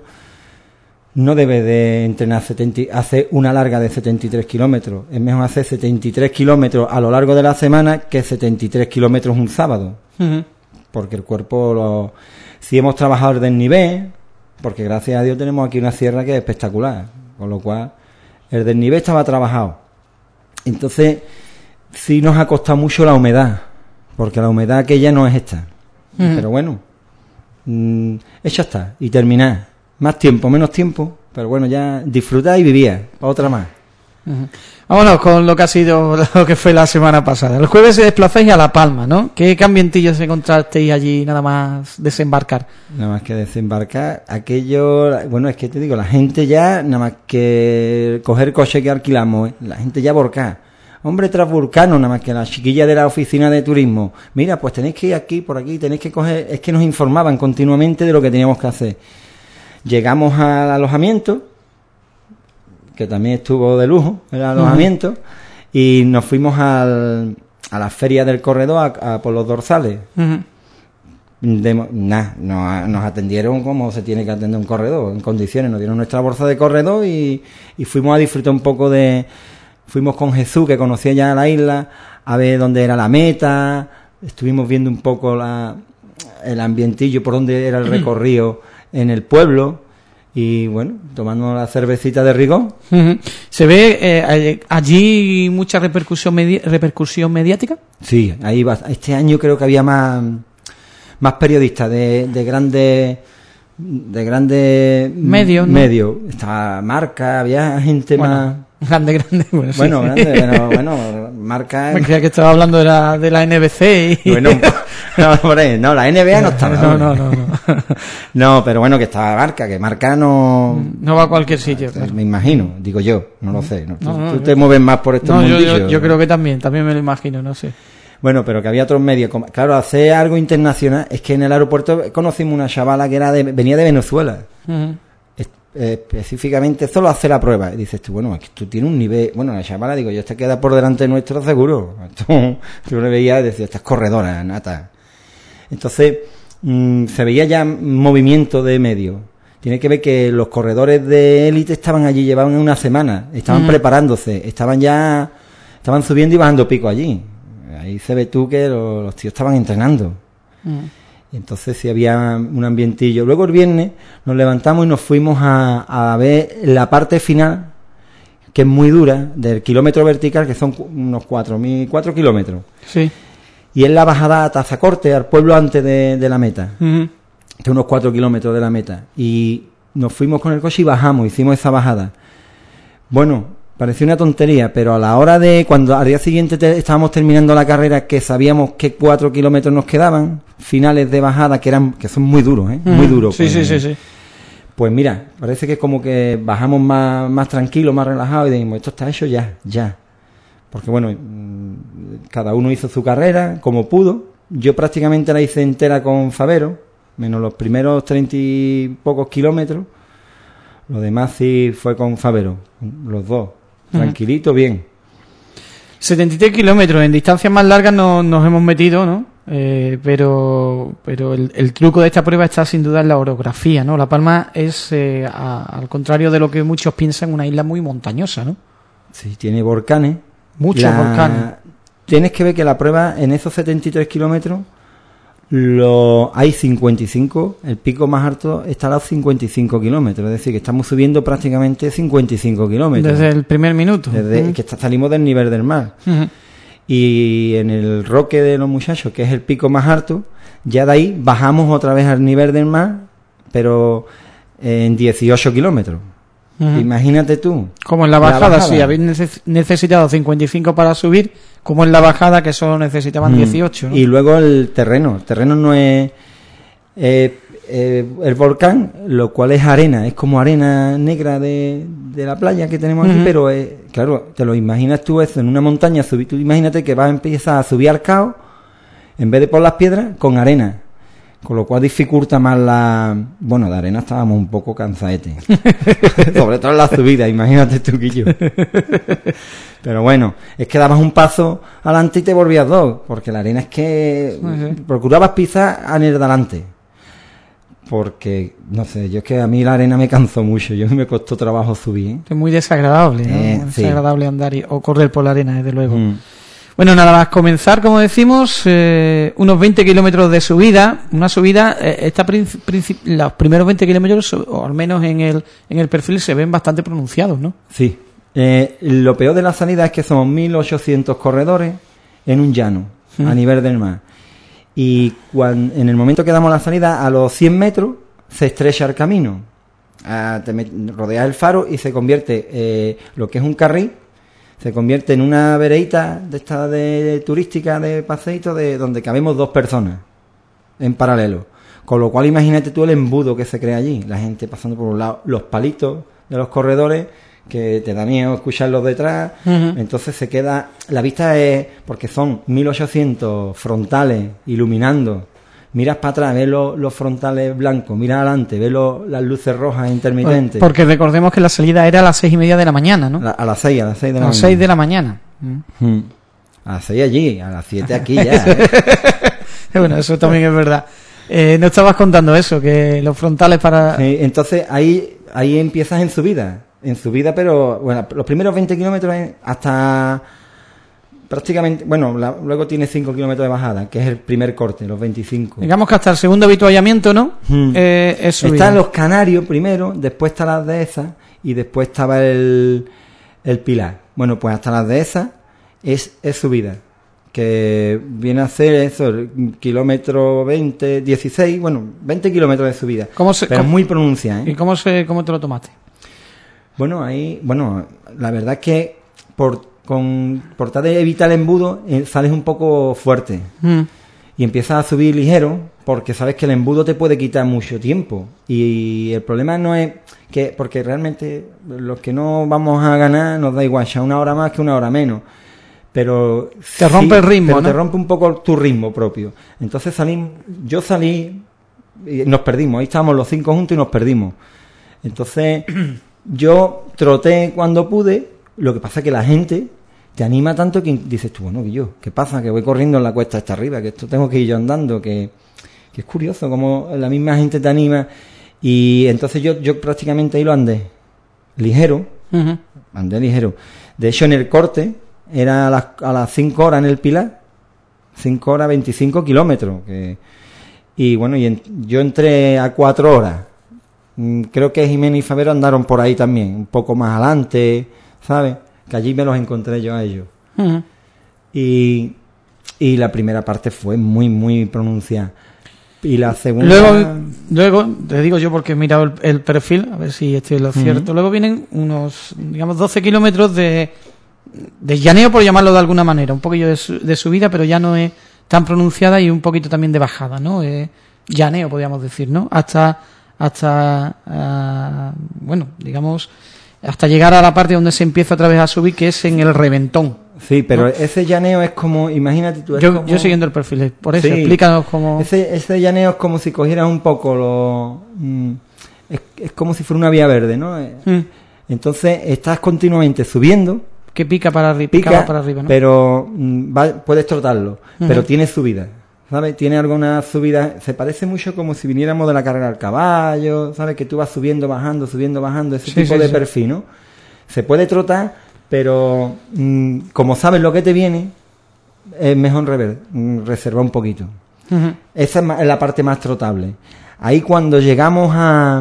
no debe de entrenar setenta, hacer una larga de setenta y tres kilómetros. Es mejor hacer setenta y tres kilómetros a lo largo de la semana que setenta y tres kilómetros un sábado. Uh-huh. Porque el cuerpo, lo, si hemos trabajado el desnivel, porque gracias a Dios tenemos aquí una sierra que es espectacular, con lo cual el desnivel estaba trabajado. Entonces, sí nos ha costado mucho la humedad, porque la humedad aquella no es esta. Uh-huh. Pero bueno, mmm, hecha está, y terminar. Más tiempo, menos tiempo, pero bueno, ya disfrutar y vivir, otra más. Uh-huh. Vámonos con lo que ha sido, lo que fue la semana pasada. El jueves se desplazáis a La Palma, ¿no? ¿Qué ambientillos encontrasteis allí nada más desembarcar? Nada más que desembarcar, aquello, bueno, es que te digo, la gente ya, nada más que coger coche que alquilamos, ¿eh? La gente ya volcada. Hombre, Transvulcano, nada más que la chiquilla de la oficina de turismo. Mira, pues tenéis que ir aquí, por aquí, tenéis que coger, es que nos informaban continuamente de lo que teníamos que hacer. Llegamos al alojamiento, que también estuvo de lujo el alojamiento, uh-huh. y nos fuimos al, a la feria del corredor a, a por los dorsales. Uh-huh. De, nah, nos, nos atendieron como se tiene que atender un corredor, en condiciones. Nos dieron nuestra bolsa de corredor y, y fuimos a disfrutar un poco de... Fuimos con Jesús, que conocía ya la isla, a ver dónde era la meta. Estuvimos viendo un poco la, el ambientillo, por dónde era el recorrido en el pueblo, y bueno, tomando la cervecita de rigor. Uh-huh. ¿Se ve eh, allí mucha repercusión medi- repercusión mediática? Sí, ahí va. Este año creo que había más más periodistas de, de grandes de grandes medios, ¿no? medios. Estaba Marca, había gente bueno, más grande, grande. Bueno, sí. bueno, grande, pero bueno, Marca. Me creía que estaba hablando de la, de la N B C y... Bueno, no, por ahí, no, la N B A no estaba. No, no, no, no. No, pero bueno, que estaba Marca, que Marca no... No va a cualquier sitio, claro. Me imagino, digo yo, no lo sé. No, tú, no, no, tú yo... te mueves más por estos no, yo, mundillos. yo, yo creo que también, también me lo imagino, no sé. Bueno, pero que había otros medios. Como, claro, hacer algo internacional. Es que en el aeropuerto conocimos una chavala que era de, venía de Venezuela. Uh-huh. Es, eh, específicamente solo hace la prueba. Y dices tú, bueno, es que tú tienes un nivel... Bueno, la chavala, digo, yo esta queda por delante nuestro seguro. Tú, tú le veías y decías, esta es corredora, nata. Entonces, mmm, se veía ya movimiento de medios. Tiene que ver que los corredores de élite estaban allí, llevaban una semana, estaban uh-huh. preparándose, estaban ya... Estaban subiendo y bajando pico allí. Ahí se ve tú que los, los tíos estaban entrenando. Mm. Y entonces sí había un ambientillo. Luego el viernes nos levantamos y nos fuimos a, a ver la parte final, que es muy dura, del kilómetro vertical, que son unos cuatro mil, cuatro kilómetros. Sí. Y es la bajada a Tazacorte, al pueblo antes de, de la meta. Mm-hmm. De unos cuatro kilómetros de la meta. Y nos fuimos con el coche y bajamos, hicimos esa bajada. Bueno... Parecía una tontería, pero a la hora de cuando al día siguiente te, estábamos terminando la carrera, que sabíamos que cuatro kilómetros nos quedaban, finales de bajada que eran que son muy duros, ¿eh? Muy duros. Sí, pues, sí, sí, sí. Pues mira, parece que es como que bajamos más, más tranquilos, más relajados y dijimos, esto está hecho ya, ya. Porque bueno, cada uno hizo su carrera como pudo. Yo prácticamente la hice entera con Favero, menos los primeros treinta y pocos kilómetros. Lo demás sí fue con Favero, los dos. Tranquilito, bien. setenta y tres kilómetros, en distancias más largas no, nos hemos metido, ¿no? Eh, pero pero el, el truco de esta prueba está sin duda en la orografía, ¿no? La Palma es, eh, a, al contrario de lo que muchos piensan, una isla muy montañosa, ¿no? Sí, tiene volcanes. Muchos la... volcanes. Tienes que ver que la prueba, en esos setenta y tres kilómetros, lo... hay cincuenta y cinco, el pico más alto está a los cincuenta y cinco kilómetros, es decir, que estamos subiendo prácticamente cincuenta y cinco kilómetros. Desde el primer minuto. Desde uh-huh. que está, salimos del nivel del mar. Uh-huh. Y en el Roque de los Muchachos, que es el pico más alto, ya de ahí bajamos otra vez al nivel del mar, pero en dieciocho kilómetros. Uh-huh. Imagínate tú. Como en la bajada, la bajada. Si habéis neces- necesitado cincuenta y cinco para subir, como en la bajada que solo necesitaban uh-huh. dieciocho, ¿no? Y luego el terreno. El terreno no es eh, eh, el volcán, lo cual es arena, es como arena negra de, de la playa que tenemos aquí, uh-huh. pero eh, claro, te lo imaginas tú eso en una montaña, subir, tú imagínate que vas a empezar a subir al caos, en vez de por las piedras, con arena. Con lo cual dificulta más la... Bueno, de arena estábamos un poco cansadetes. Sobre todo en la subida, imagínate tú, Quillo. Pero bueno, es que dabas un paso adelante y te volvías dos. Porque la arena es que... Uh-huh. Procurabas pisar en el de adelante. Porque, no sé, yo es que a mí la arena me cansó mucho. Yo me costó trabajo subir. ¿eh? Es muy desagradable, ¿no? Eh, muy sí. desagradable andar y, o correr por la arena, desde luego. Mm. Bueno, nada más comenzar, como decimos, eh, unos veinte kilómetros de subida, una subida, eh, esta princi- princi- los primeros veinte kilómetros, o al menos en el en el perfil, se ven bastante pronunciados, ¿no? Sí. Eh, lo peor de la salida es que somos mil ochocientos corredores en un llano, mm. a nivel del mar. Y cuando, en el momento que damos la salida, a los cien metros, se estrecha el camino. Ah, te met- rodeas el faro y se convierte eh, lo que es un carril, se convierte en una vereita de esta de turística de paseíto de donde cabemos dos personas en paralelo, con lo cual imagínate tú el embudo que se crea allí, la gente pasando por un lado, los palitos de los corredores que te da miedo escucharlos detrás. Uh-huh. Entonces se queda, la vista es, porque son mil ochocientos frontales iluminando, miras para atrás, ves los, los frontales blancos, miras adelante, ves los, las luces rojas intermitentes. Porque recordemos que la salida era a las seis y media de la mañana, ¿no? La, a las seis, a las seis de la a mañana. las seis de la mañana. Mm. A las seis allí, a las siete aquí ya. ¿eh? Bueno, eso también es verdad. Eh, no estabas contando eso, que los frontales para... Sí, entonces ahí ahí empiezas en subida, en subida, pero bueno, los primeros veinte kilómetros hasta prácticamente, bueno, la, luego tiene cinco kilómetros de bajada, que es el primer corte, los veinticinco. Digamos que hasta el segundo avituallamiento, ¿no? Hmm. Eh, es subida. Están los Canarios primero, después está las Dehesas y después estaba el, el Pilar. Bueno, pues hasta las Dehesas es, es subida, que viene a ser eso, el kilómetro veinte, dieciséis, bueno, veinte kilómetros de subida. ¿Cómo se, pero cómo, es muy pronunciada, ¿eh? ¿Y cómo, se, cómo te lo tomaste? Bueno, ahí, bueno, la verdad es que por, con, por tratar de evitar el embudo, eh, sales un poco fuerte. Mm. Y empiezas a subir ligero, porque sabes que el embudo te puede quitar mucho tiempo. Y el problema no es que, porque realmente los que no vamos a ganar nos da igual, ya una hora más que una hora menos. Pero te rompe sí, el ritmo, pero ¿no? Te rompe un poco tu ritmo propio. Entonces salí, yo salí y nos perdimos. Ahí estábamos los cinco juntos y nos perdimos. Entonces yo troté cuando pude. Lo que pasa es que la gente te anima tanto que dices tú, bueno, que yo, ¿qué pasa? Que voy corriendo en la cuesta hasta arriba, que esto tengo que ir yo andando, que, que es curioso como la misma gente te anima. Y entonces yo, yo prácticamente ahí lo andé ligero, Uh-huh. andé ligero. De hecho, en el corte era a las, a las cinco horas en el Pilar, cinco horas veinticinco kilómetros. Que, y bueno, y en, yo entré a cuatro horas. Mm, Creo que Jiménez y Favero andaron por ahí también, un poco más adelante, ¿sabes? Que allí me los encontré yo a ellos. Uh-huh. Y, y la primera parte fue muy, muy pronunciada. Y la segunda... Luego, luego, te digo yo porque he mirado el, el perfil, a ver si estoy en lo cierto. Uh-huh. Luego vienen unos, digamos, doce kilómetros de, de llaneo, por llamarlo de alguna manera. Un poquillo de, su, de subida, pero ya no es tan pronunciada, y un poquito también de bajada, ¿no? Eh, llaneo, podríamos decir, ¿no? Hasta, hasta uh, bueno, digamos, hasta llegar a la parte donde se empieza otra vez a subir, que es en el Reventón. Sí, pero ¿no? Ese llaneo es como, imagínate tú... Es Yo, como, yo siguiendo el perfil, por eso, sí, explícanos cómo... Ese, ese llaneo es como si cogieras un poco lo... Mm, es, es como si fuera una vía verde, ¿no? Mm. Entonces estás continuamente subiendo, Que pica para arriba, pica, para arriba, ¿no? pero mm, va, puedes trotarlo, Ujú. pero tiene subida, ¿sabes? Tiene alguna subida, se parece mucho como si viniéramos de la carrera al caballo, ¿sabes? Que tú vas subiendo, bajando, subiendo, bajando, ese Sí, tipo sí, de sí. perfil, ¿no? Se puede trotar, pero mm, como sabes lo que te viene, es mejor rever, mm, reservar un poquito. Ujú. Esa es, ma- es la parte más trotable. Ahí cuando llegamos a,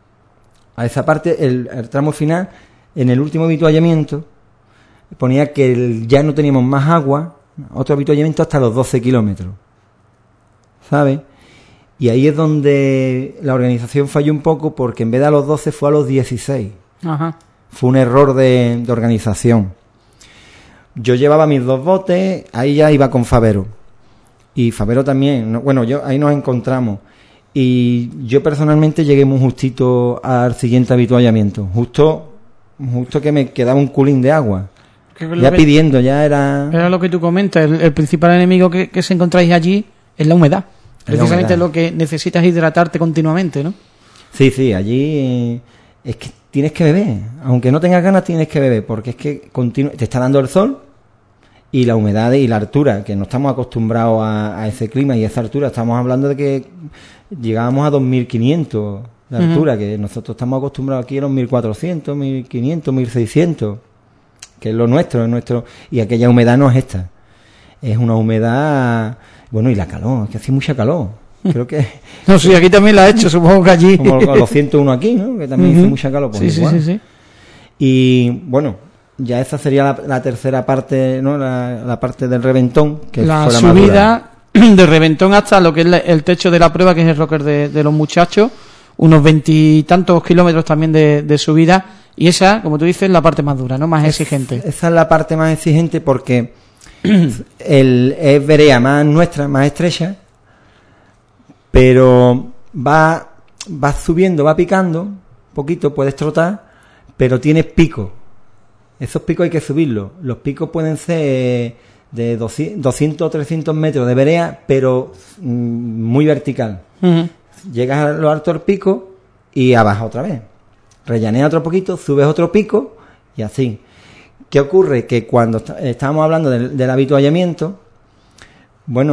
a esa parte, el, el tramo final, en el último avituallamiento, ponía que el- ya no teníamos más agua, otro avituallamiento hasta los doce kilómetros, ¿sabes? Y ahí es donde la organización falló un poco, porque en vez de a los doce fue a los dieciséis. Ajá. Fue un error de, de organización. Yo llevaba mis dos botes, ahí ya iba con Favero. Y Favero también. No, bueno, yo ahí nos encontramos. Y yo personalmente llegué muy justito al siguiente avituallamiento. Justo, justo que me quedaba un culín de agua. Que lo Ya que- pidiendo, ya era... Era lo que tú comentas, el, el principal enemigo que, que se encontráis allí es la humedad. Es la Precisamente humedad. lo que necesitas hidratarte continuamente, ¿no? Sí, sí, allí eh, es que tienes que beber. Aunque no tengas ganas, tienes que beber. Porque es que continu- te está dando el sol y la humedad y la altura, que no estamos acostumbrados a, a ese clima y esa altura. Estamos hablando de que llegábamos a dos mil quinientos de Ujú. altura, que nosotros estamos acostumbrados aquí a los mil cuatrocientos, mil quinientos, mil seiscientos, que es lo nuestro, es nuestro. Y aquella humedad no es esta. Es una humedad... Bueno, y la calor, es que hace mucha calor. Creo que... No, sí, aquí también la he hecho, supongo que allí. Como los ciento uno aquí, ¿no? Que también Ujú. hizo mucha calor. Pues Sí, sí, igual. sí, sí. Y bueno, ya esa sería la, la tercera parte, ¿no? La, la parte del Reventón, que La fue la más dura. subida de Reventón hasta lo que es la- el techo de la prueba, que es el rocker de, de los muchachos, unos veintitantos kilómetros también de, de subida, y esa, como tú dices, la parte más dura, ¿no? Más exigente. Esa es la parte más exigente porque el, es vereda más nuestra, más estrecha, pero va, va subiendo, va picando, un poquito, puedes trotar, pero tienes picos. Esos picos hay que subirlos. Los picos pueden ser de doscientos o trescientos metros de vereda, pero mm, muy vertical. Ujú. Llegas a lo alto del pico y abajo otra vez. Rellaneas otro poquito, subes otro pico y así. ¿Qué ocurre? Que cuando est- estábamos hablando del, del avituallamiento, bueno,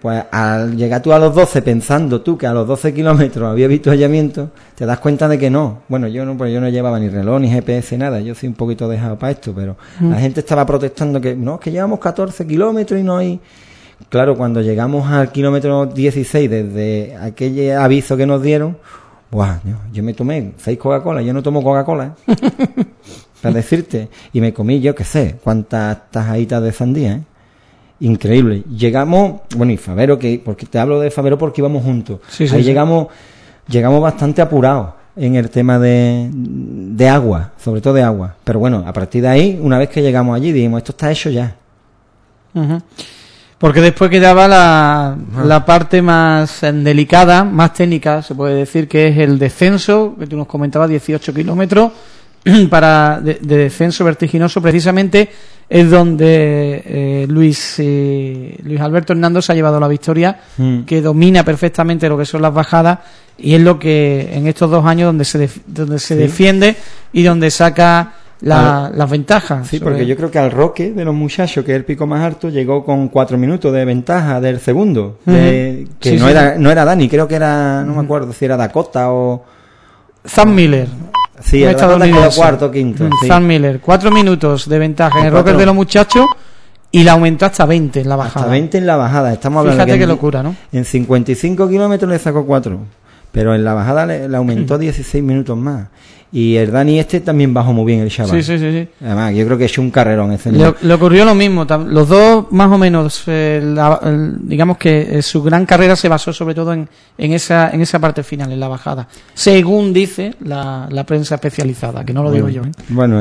pues al llegar tú a los doce pensando tú que a los doce kilómetros había avituallamiento, te das cuenta de que no. Bueno, yo no, pues yo no llevaba ni reloj, ni G P S, nada, yo soy un poquito dejado para esto, pero mm. la gente estaba protestando que no, es que llevamos catorce kilómetros y no hay... Claro, cuando llegamos al kilómetro dieciséis desde aquel aviso que nos dieron, ¡buah! Yo me tomé seis Coca-Cola, yo no tomo Coca-Cola, ¿eh? para decirte, y me comí, yo qué sé, cuántas tajaditas de sandía, ¿eh? Increíble. Llegamos, bueno, y Favero, que porque te hablo de Favero porque íbamos juntos. Sí, sí, Ahí sí. llegamos llegamos bastante apurados en el tema de, de agua, sobre todo de agua. Pero bueno, a partir de ahí, una vez que llegamos allí, dijimos, esto está hecho ya. Uh-huh. Porque después quedaba la, uh-huh. la parte más delicada, más técnica, se puede decir, que es el descenso, que tú nos comentabas, dieciocho kilómetros, para de, de descenso vertiginoso. Precisamente es donde eh, Luis eh, Luis Alberto Hernando se ha llevado la victoria, mm. que domina perfectamente lo que son las bajadas, y es lo que en estos dos años donde se def- donde se sí. defiende y donde saca la, las ventajas. Sí, sobre... porque yo creo que al Roque de los muchachos, que es el pico más alto, llegó con cuatro minutos de ventaja del segundo, mm. de, que sí, no sí. era no era Dani, creo que era, no mm. me acuerdo si era Dakota o Sam Miller. Sí, el estadounidense. Cuarto, quinto. Sí. Sam Miller, cuatro minutos de ventaja en el Rocker de los muchachos, y la aumentó hasta veinte en la bajada. Hasta veinte en la bajada, estamos hablando. Fíjate que qué en, locura, ¿no? En cincuenta y cinco kilómetros le sacó cuatro, pero en la bajada le, le aumentó dieciséis minutos más. Y el Dani este también bajó muy bien, el chaval. Sí, sí, sí, sí. Además, yo creo que es un carrerón ese. Le, le ocurrió lo mismo. Los dos, más o menos, eh, la, el, digamos que eh, su gran carrera se basó sobre todo en, en esa en esa parte final, en la bajada. Según dice la, la prensa especializada, que no lo bueno, digo yo. ¿eh? Bueno,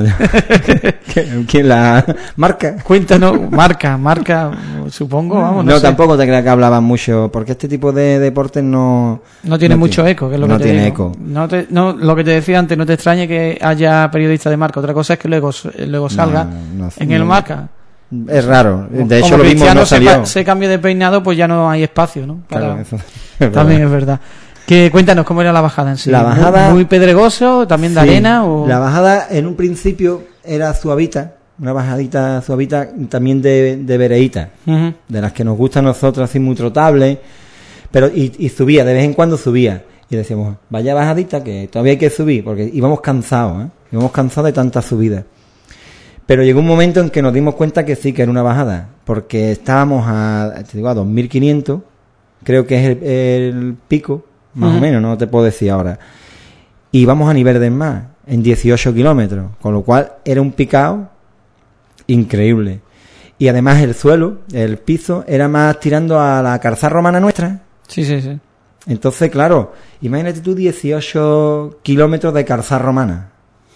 ¿quién la marca? Cuéntanos, marca, marca, supongo, vamos. No, no sé. Tampoco te creas que hablaban mucho, porque este tipo de deportes no... No tiene no mucho tiene, eco, que es lo no que te tiene digo. eco. No te, no, lo que te decía antes, no te extrañe que haya periodistas de marca. Otra cosa es que luego luego salga no, no, en el no, marca. Es raro. De hecho, como lo mismo no salió. Se, se cambie de peinado, pues ya no hay espacio, ¿no? Para... Claro, eso es también es verdad. Que cuéntanos cómo era la bajada en sí. La bajada muy, muy pedregoso, también de sí, arena. O... La bajada en un principio era suavita, una bajadita suavita, también de, de vereíta, uh-huh. de las que nos gustan a nosotros, así muy trotables, pero y, y subía, de vez en cuando subía. Y decíamos, vaya bajadita, que todavía hay que subir, porque íbamos cansados, ¿eh? Íbamos cansados de tanta subida. Pero llegó un momento en que nos dimos cuenta que sí, que era una bajada, porque estábamos a, te digo, a dos mil quinientos, creo que es el, el pico, más uh-huh. o menos, no te puedo decir ahora. Y vamos a nivel del mar, en dieciocho kilómetros, con lo cual era un picado increíble. Y además el suelo, el piso, era más tirando a la calzada romana nuestra. Sí, sí, sí. Entonces, claro, imagínate tú dieciocho kilómetros de calzada romana.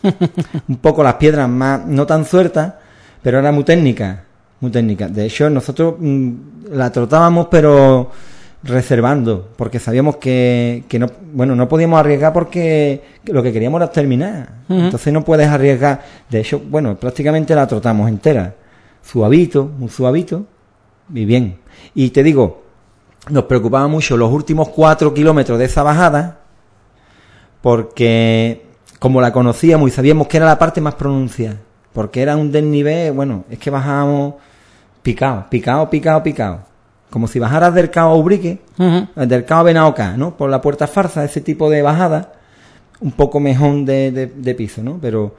Un poco las piedras más, no tan sueltas, pero era muy técnica, muy técnica. De hecho, nosotros mmm, la trotábamos, pero reservando, porque sabíamos que, que no, bueno, no podíamos arriesgar porque lo que queríamos era terminar. Uh-huh. Entonces no puedes arriesgar. De hecho, bueno, prácticamente la trotamos entera. Suavito, muy suavito, y bien. Y te digo, nos preocupaba mucho los últimos cuatro kilómetros de esa bajada, porque como la conocíamos y sabíamos que era la parte más pronunciada, porque era un desnivel, bueno, es que bajábamos picado, picado, picado, picado, como si bajaras del Cabo a Ubrique, uh-huh. del Cabo a Benaoca, ¿no? Por la Puerta Farsa, ese tipo de bajada, un poco mejor de, de, de piso, ¿no? Pero,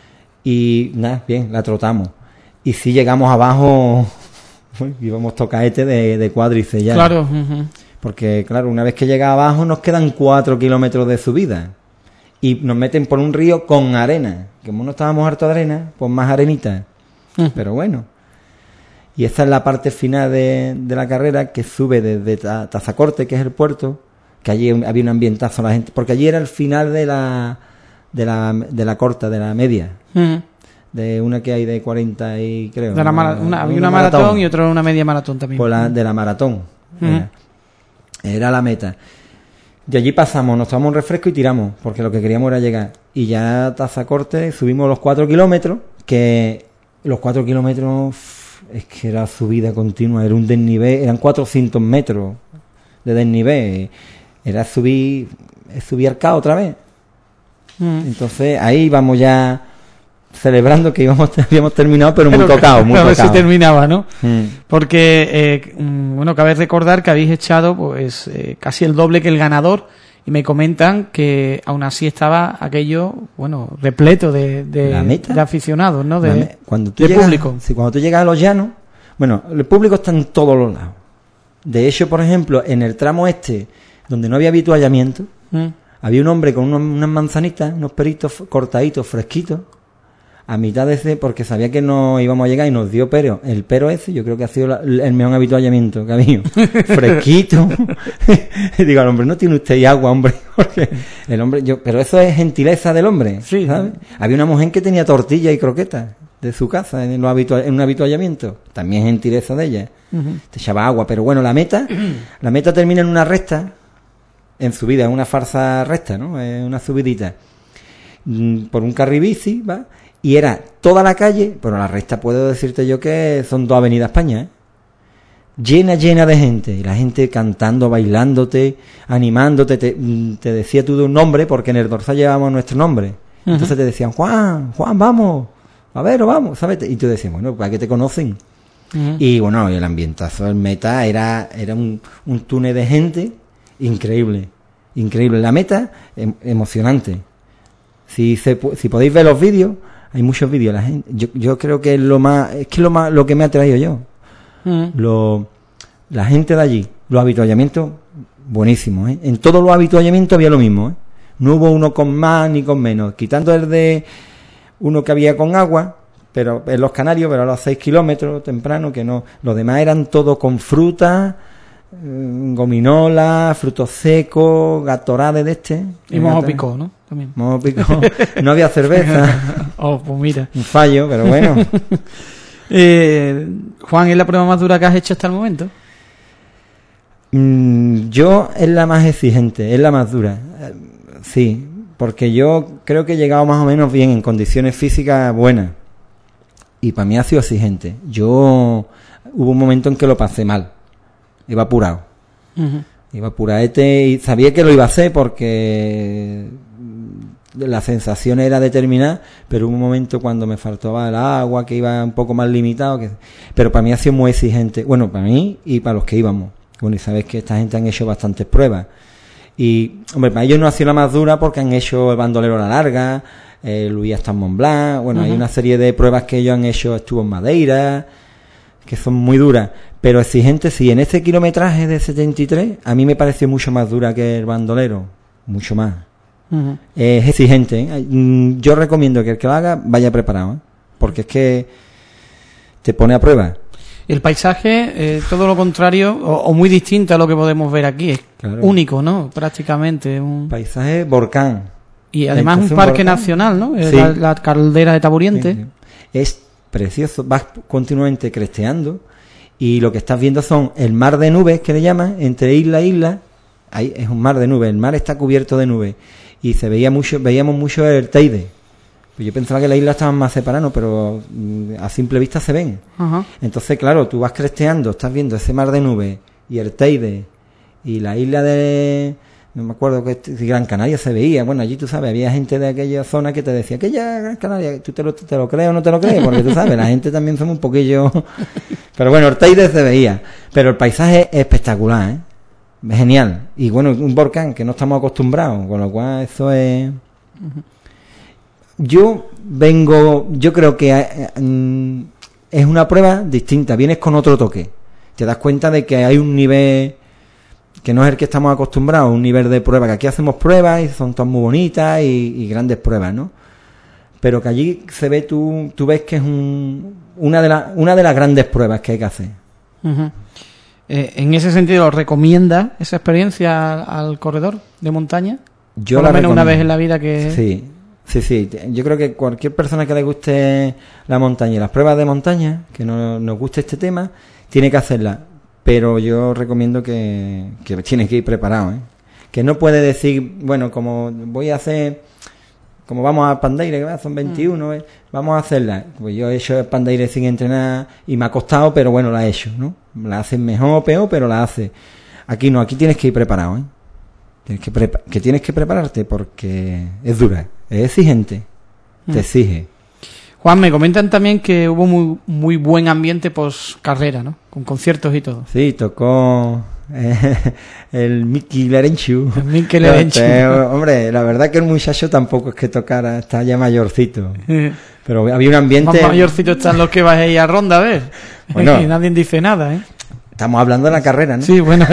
y nada, bien, la trotamos. Y si llegamos abajo, bueno, íbamos tocaete de, de cuádriceps ya. Claro. Uh-huh. Porque, claro, una vez que llega abajo nos quedan cuatro kilómetros de subida. Y nos meten por un río con arena. Como no estábamos hartos de arena, pues más arenita. Uh-huh. Pero bueno. Y esta es la parte final de, de la carrera, que sube desde Tazacorte, que es el puerto, que allí había un ambientazo la gente, porque allí era el final de la de la, de la corta, de la media. Uh-huh. De una que hay de cuarenta y creo. De la mara, una, había una, una maratón, maratón y otra una media maratón también. Por la, de la maratón. Uh-huh. Era, era la meta. De allí pasamos, nos tomamos un refresco y tiramos, porque lo que queríamos era llegar. Y ya Tazacorte subimos los cuatro kilómetros, que los cuatro kilómetros es que era subida continua, era un desnivel, eran cuatrocientos metros de desnivel, era subir, subir Arcao otra vez. Mm. Entonces ahí vamos ya, celebrando que íbamos habíamos terminado, pero muy tocado, muy a ver tocado. si terminaba, ¿no? Mm. Porque, eh, bueno, cabe recordar que habéis echado pues eh, casi el doble que el ganador y me comentan que aún así estaba aquello, bueno, repleto de, de, ¿La meta? de aficionados, ¿no? La De, me- cuando tú de llegas, público. sí, cuando tú llegas a los llanos, bueno, el público está en todos los lados. De hecho, por ejemplo, en el tramo este, donde no había habituallamiento, Mm. había un hombre con unos- unas manzanitas, unos peritos f- cortaditos, fresquitos, a mitad de ese, porque sabía que no íbamos a llegar y nos dio pero. El pero ese, yo creo que ha sido la- el mejor habituallamiento que ha habido. Fresquito. Y digo al hombre, no tiene usted agua, hombre. Porque el hombre, yo, pero eso es gentileza del hombre, Sí. ¿sabes? Había una mujer que tenía tortilla y croquetas de su casa en, los habitua- en un habituallamiento. También gentileza de ella. Ujú. Te echaba agua, pero bueno, la meta, la meta termina en una recta, en subida, en una farsa recta, ¿no? En una subidita. Mm, Por un carril bici, ¿va? Y era toda la calle, pero la recta puedo decirte yo que son dos avenidas España, ¿eh? Llena, llena de gente. Y la gente cantando, bailándote, animándote. Te, mm, te decía tú de un nombre, porque en el dorsal llevábamos nuestro nombre. Entonces te decían, Juan, Juan, vamos, a ver, vamos, ¿sabes? Y tú decías, bueno, ¿para qué te conocen? Ujú. Y bueno, el ambientazo del meta era, era un, un túnel de gente increíble, increíble. La meta, em- emocionante. Si, se, pu- si podéis ver los vídeos, hay muchos vídeos. La gente, yo, yo creo que es lo más, es que lo más, lo que me ha traído yo. Ujú. Lo, la gente de allí, los habituallamientos, buenísimos, ¿eh? En todos los habituallamientos había lo mismo, ¿eh? No hubo uno con más ni con menos, quitando el de uno que había con agua, pero en los Canarios, pero a los seis kilómetros temprano, que no, los demás eran todos con fruta, mm, gominola, frutos secos, gatorade de este. Y mojo picó, ¿no? También. Mojo picó. No había cerveza, Oh, pues mira. un fallo, pero bueno. Eh, Juan, ¿es la prueba más dura que has hecho hasta el momento? Mm, yo es la más exigente, es la más dura. Eh, Sí, porque yo creo que he llegado más o menos bien en condiciones físicas buenas. Y para mí ha sido exigente. Yo hubo un momento en que lo pasé mal. Iba apurado. Ujú. Iba apuradete y sabía que lo iba a hacer porque la sensación era determinada, pero hubo un momento cuando me faltaba el agua, que iba un poco más limitado, que... pero para mí ha sido muy exigente. Bueno, para mí y para los que íbamos. Bueno, y sabes que esta gente han hecho bastantes pruebas. Y, hombre, para ellos no ha sido la más dura porque han hecho el bandolero a la larga, el Luis hasta en Mont Blanc, bueno, hay Ujú. una serie de pruebas que ellos han hecho, estuvo en Madeira, que son muy duras, pero exigentes sí. En este kilometraje de setenta y tres, a mí me pareció mucho más dura que el bandolero, mucho más. Ujú. Es exigente, ¿eh? Mm, Yo recomiendo que el que lo haga vaya preparado, ¿eh? Porque es que te pone a prueba. El paisaje, eh, todo lo contrario, o, o muy distinto a lo que podemos ver aquí. Es Claro. único, ¿no? Prácticamente. Un... Paisaje volcán. Y además un Entonces, un parque volcán. nacional, ¿no? Eh, Sí. La, la caldera de Taburiente. Sí, sí. Es precioso, vas continuamente cresteando y lo que estás viendo son el mar de nubes que le llaman, entre isla e isla, ahí es un mar de nubes, el mar está cubierto de nubes y se veía mucho, veíamos mucho el Teide. Pues yo pensaba que las islas estaban más separadas, pero mm, a simple vista se ven. Ajá. Entonces, claro, tú vas cresteando, estás viendo ese mar de nubes y el Teide y la isla de... No me acuerdo que este- Gran Canaria se veía. Bueno, allí tú sabes, había gente de aquella zona que te decía, aquella Gran Canaria, ¿tú te lo, te lo crees o no te lo crees? Porque tú sabes, la gente también somos un poquillo... Pero bueno, el Teide se veía. Pero el paisaje es espectacular, ¿eh? Genial. Y bueno, un volcán que no estamos acostumbrados, con lo cual eso es... Yo vengo, yo creo que eh, mm, es una prueba distinta, vienes con otro toque. Te das cuenta de que hay un nivel que no es el que estamos acostumbrados, un nivel de prueba, que aquí hacemos pruebas y son todas muy bonitas y, y grandes pruebas, ¿no? Pero que allí se ve, tú, tú ves que es un, una, de la, una de las grandes pruebas que hay que hacer. Ujú. Eh, en ese sentido, ¿recomienda esa experiencia al, al corredor de montaña? Yo Por lo la menos una recomiendo. vez en la vida que... Sí, sí, sí. Yo creo que cualquier persona que le guste la montaña y las pruebas de montaña, que no nos guste este tema, tiene que hacerla. Pero yo recomiendo que, que tiene que ir preparado, ¿eh? Que no puede decir, bueno, como voy a hacer, como vamos a Pandeire, que son veintiuno, ¿eh? Vamos a hacerla. Pues yo he hecho Pandeire sin entrenar y me ha costado, pero bueno, la he hecho, ¿no? La hacen mejor o peor, pero la hace. Aquí no, aquí tienes que ir preparado, ¿eh? Tienes que, prepa- que tienes que prepararte porque es dura, es exigente, te exige. Juan, me comentan también que hubo muy muy buen ambiente post carrera, ¿no? Con conciertos y todo. Sí, tocó eh, el Miki Lerenchu. El Miki Lerenchu. Este, hombre, la verdad que el muchacho tampoco es que tocara, está ya mayorcito. Pero había un ambiente... Más mayorcito están los que vais ahí a ronda, a ver. Bueno, y nadie dice nada, ¿eh? Estamos hablando de la carrera, ¿no? Sí, bueno.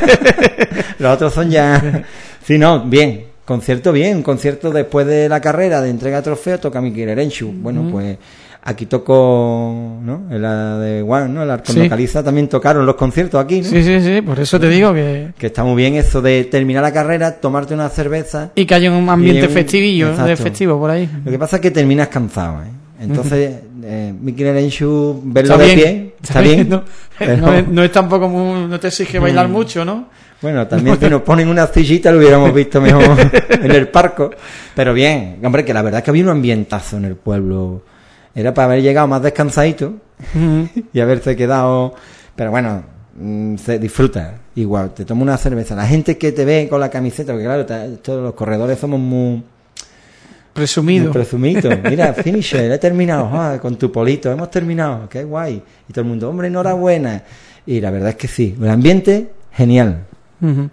Los otros son ya... Sí, no, bien. Concierto bien. Un concierto después de la carrera de entrega de trofeo toca Miki Lerenchu. Bueno, uh-huh. pues aquí tocó, ¿no? En la de Juan, ¿no? El Arco sí. Localiza también tocaron los conciertos aquí, ¿no? Sí, sí, sí. Por eso te digo que... Que está muy bien eso de terminar la carrera, tomarte una cerveza... Y que haya un ambiente un... festivillo, Exacto. de festivo por ahí. Lo que pasa es que terminas cansado, ¿eh? Entonces, uh-huh. eh, Miki Lerenchu, verlo está de bien, pie, está bien. bien no, pero... no, es, no es tampoco muy, no te exige bailar mm. mucho, ¿no? Bueno, también si nos ponen una sillita lo hubiéramos visto mejor en el parco. Pero bien, hombre, que la verdad es que había un ambientazo en el pueblo. Era para haber llegado más descansadito uh-huh. y haberse quedado... Pero bueno, mmm, se disfruta. Igual, te toma una cerveza. La gente que te ve con la camiseta, porque claro, te, todos los corredores somos muy... Presumido. Presumido. Mira, finisher, he terminado. Ah, con tu polito, hemos terminado. Qué guay. Y todo el mundo, hombre, enhorabuena. Y la verdad es que sí. El ambiente, genial. Uh-huh.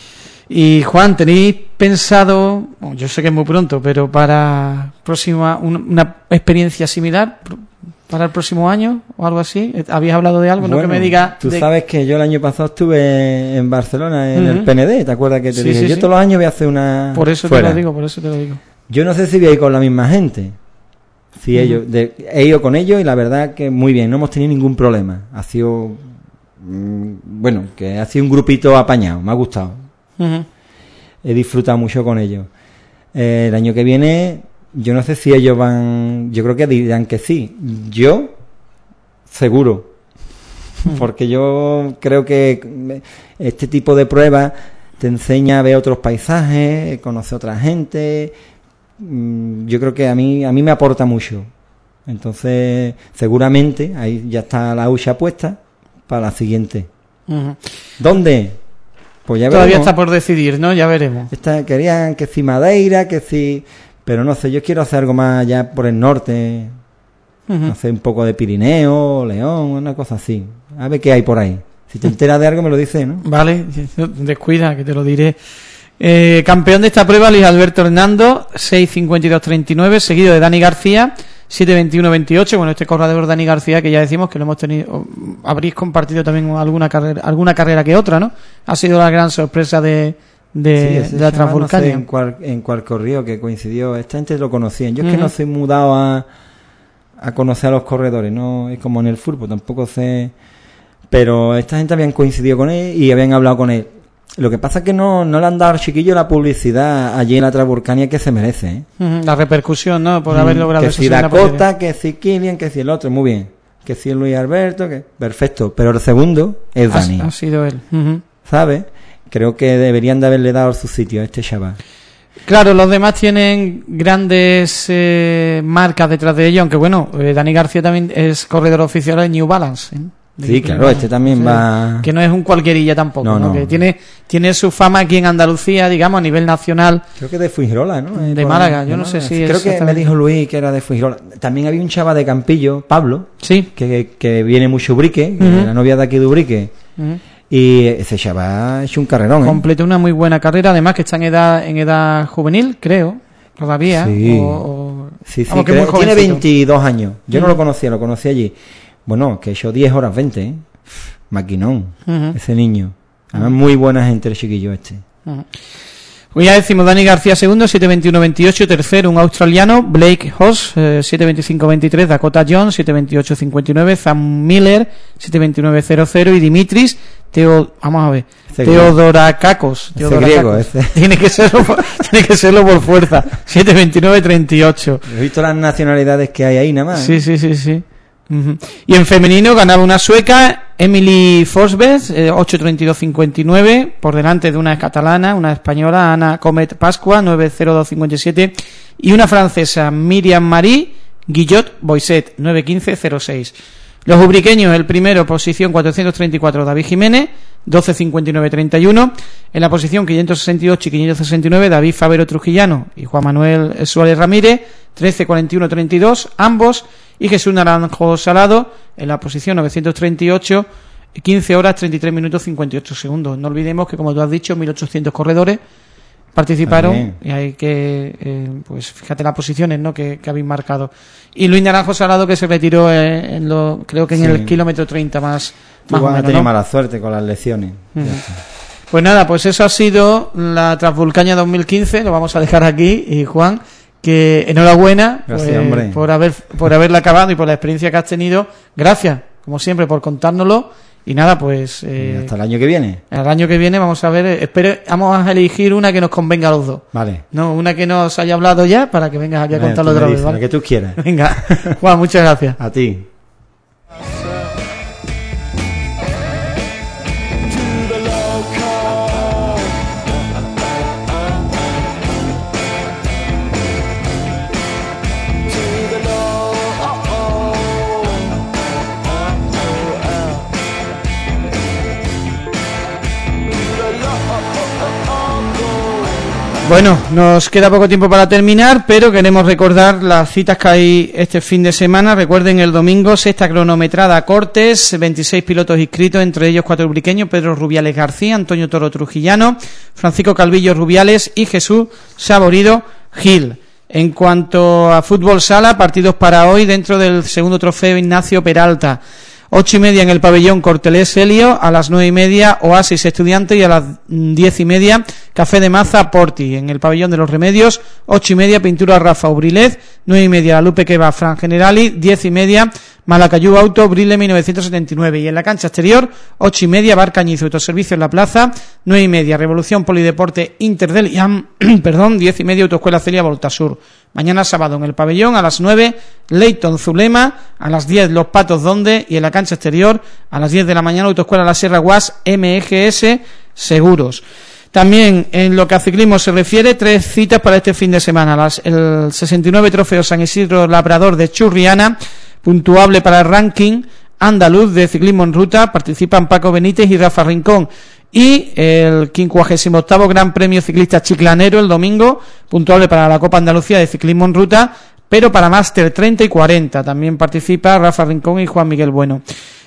Y Juan, ¿tenéis pensado, bueno, yo sé que es muy pronto, pero para próxima un, una experiencia similar para el próximo año o algo así? ¿Habías hablado de algo? Bueno, no que me digas. Tú de... sabes que yo el año pasado estuve en Barcelona en uh-huh. el P N D, ¿te acuerdas que te sí, dije? Sí, yo sí. todos los años voy a hacer una. Por eso fuera. te lo digo, por eso te lo digo. Yo no sé si voy a ir con la misma gente. Si uh-huh. ellos, de, he ido con ellos y la verdad que muy bien, no hemos tenido ningún problema. Ha sido, mmm, bueno, que ha sido un grupito apañado, me ha gustado. Uh-huh. He disfrutado mucho con ellos. Eh, el año que viene, yo no sé si ellos van, yo creo que dirán que sí. Yo, seguro. Uh-huh. Porque yo creo que este tipo de pruebas te enseña a ver otros paisajes, conocer otra gente. Yo creo que a mí a mí me aporta mucho. Entonces, seguramente ahí ya está la hucha puesta para la siguiente. Uh-huh. ¿Dónde? Pues ya todavía veremos. Está por decidir, ¿no? Ya veremos. Esta, querían que si Madeira, que si... Pero no sé, yo quiero hacer algo más allá por el norte. Uh-huh. No sé, un poco de Pirineo, León, una cosa así. A ver qué hay por ahí. Si te enteras de algo me lo dices, ¿no? Vale, descuida, que te lo diré. Eh, campeón de esta prueba, Luis Alberto Hernando, seis cincuenta y dos treinta y nueve, seguido de Dani García, siete veintiuno veintiocho. Bueno, este corredor Dani García, que ya decimos que lo hemos tenido, habréis compartido también alguna carrera, alguna carrera que otra, ¿no? Ha sido la gran sorpresa de, de, sí, de la Transvolcania. No sé en cuál, en cuál corrió que coincidió. Esta gente lo conocían. Yo es uh-huh. que no soy mudado a, a conocer a los corredores, no es como en el fútbol, tampoco sé. Pero esta gente habían coincidido con él y habían hablado con él. Lo que pasa es que no, no le han dado al chiquillo la publicidad allí en la Transvolcania que se merece, ¿eh? Uh-huh. La repercusión, ¿no? Por haber logrado que eso. Si Dakota, que si Kilian, que si el otro, muy bien. Que si Luis Alberto, que perfecto. Pero el segundo es Dani. Ha, ha sido él. Uh-huh. ¿Sabes? Creo que deberían de haberle dado su sitio a este chaval. Claro, los demás tienen grandes eh, marcas detrás de ellos, aunque bueno, eh, Dani García también es corredor oficial de New Balance, ¿eh? Sí, claro, este también sí, va... Que no es un cualquierilla tampoco, no, ¿no? no. Que tiene tiene su fama aquí en Andalucía, digamos, a nivel nacional. Creo que de Fuengirola, ¿no? De Por Málaga, ahí, yo no, no sé si Creo que me dijo Luis que era de Fuengirola. También había un chaval de Campillo, Pablo, sí, que, que viene mucho Ubrique, uh-huh. la novia de aquí de Ubrique. Uh-huh. Y ese chaval ha hecho un carrerón, ¿eh? Completó una muy buena carrera, además que está en edad en edad juvenil, creo, todavía. Sí, o, o... sí, sí Vamos, creo, que tiene veintidós años. Yo uh-huh. no lo conocía, lo conocí allí. Bueno, que he hecho diez horas veinte, ¿eh? Maquinón, uh-huh. ese niño. Además, uh-huh. muy buena gente el chiquillo este. Uh-huh. Pues ya decimos, Dani García segundo, siete veintiuno veintiocho. Tercero, un australiano, Blake Hoss, eh, siete veinticinco veintitrés. Dakota Jones, siete veintiocho cincuenta y nueve. Zam Miller, siete veintinueve cero cero. Y Dimitris Teo, vamos a ver, ese Teodorakakos. Teodorakakos. Ese griego, ese. Tiene que serlo por, tiene que serlo por fuerza. siete veintinueve treinta y ocho. He visto las nacionalidades que hay ahí nada más. Sí, sí, sí, sí. Uh-huh. Y en femenino ganaba una sueca, Emily Forsberg, eh, ocho treinta y dos cincuenta y nueve, por delante de una catalana, una española, Ana Comet Pascua, nueve cero dos cincuenta y siete, y una francesa, Miriam Marie Guillot Boisset, nueve quince cero seis. Los ubriqueños, el primero, posición cuatrocientos treinta y cuatro, David Jiménez, doce cincuenta y nueve treinta y uno. En la posición quinientos sesenta y ocho y quinientos sesenta y nueve, David Favero Trujillano y Juan Manuel Suárez Ramírez, trece cuarenta y uno treinta y dos, ambos. Y Jesús Naranjo Salado, en la posición novecientos treinta y ocho, quince horas treinta y tres minutos cincuenta y ocho segundos. No olvidemos que, como tú has dicho, mil ochocientos corredores participaron. Amén. Y hay que, eh, pues fíjate las posiciones, ¿no?, que, que habéis marcado. Y Luis Naranjo Salado, que se retiró en, en lo, creo que en sí. el kilómetro treinta más, tú más vas o menos, a tener ¿no? mala suerte con las lecciones. Uh-huh. Pues nada, pues eso ha sido la Transvulcania dos mil quince, lo vamos a dejar aquí. Y Juan, que enhorabuena. Gracias, pues, hombre. por haber por haberla acabado y por la experiencia que has tenido. Gracias, como siempre, por contárnoslo. Y nada, pues eh, hasta el año que viene. El año que viene vamos a ver, espero, vamos a elegir una que nos convenga a los dos. Vale. No, una que nos haya hablado ya, para que vengas aquí a contarlo otra vez, ¿vale? La que tú quieras. Venga, Juan, muchas gracias. A ti. Bueno, nos queda poco tiempo para terminar, pero queremos recordar las citas que hay este fin de semana. Recuerden, el domingo, sexta cronometrada Cortes, veintiséis pilotos inscritos, entre ellos cuatro ubriqueños: Pedro Rubiales García, Antonio Toro Trujillano, Francisco Calvillo Rubiales y Jesús Saborido Gil. En cuanto a fútbol sala, partidos para hoy dentro del segundo trofeo Ignacio Peralta. Ocho y media en el pabellón Cortelés Helio, a las nueve y media Oasis Estudiantes y a las diez y media Café de Maza Porti. En el pabellón de los Remedios, ocho y media Pintura Rafa Ubrilez, nueve y media La Lupe Queva Fran Generali, diez y media Malacayú Auto Brile mil novecientos setenta y nueve. Y en la cancha exterior, ocho y media Bar Cañizo Autoservicio en la Plaza, nueve y media Revolución Polideporte Inter del Iam, perdón, diez y media Autoescuela Celia Voltasur. Mañana sábado en el pabellón a las nueve Leighton Zulema, a las diez Los Patos Donde, y en la cancha exterior a las diez de la mañana Autoescuela La Sierra Guas M G S Seguros. También en lo que a ciclismo se refiere, tres citas para este fin de semana. Las, el sesenta y nueve Trofeo San Isidro Labrador de Churriana, puntuable para el ranking andaluz de ciclismo en ruta, participan Paco Benítez y Rafa Rincón. Y el quincuagésimo octavo Gran Premio Ciclista Chiclanero el domingo, puntuable para la Copa Andalucía de Ciclismo en Ruta, pero para Máster treinta y cuarenta también participa Rafa Rincón y Juan Miguel Bueno.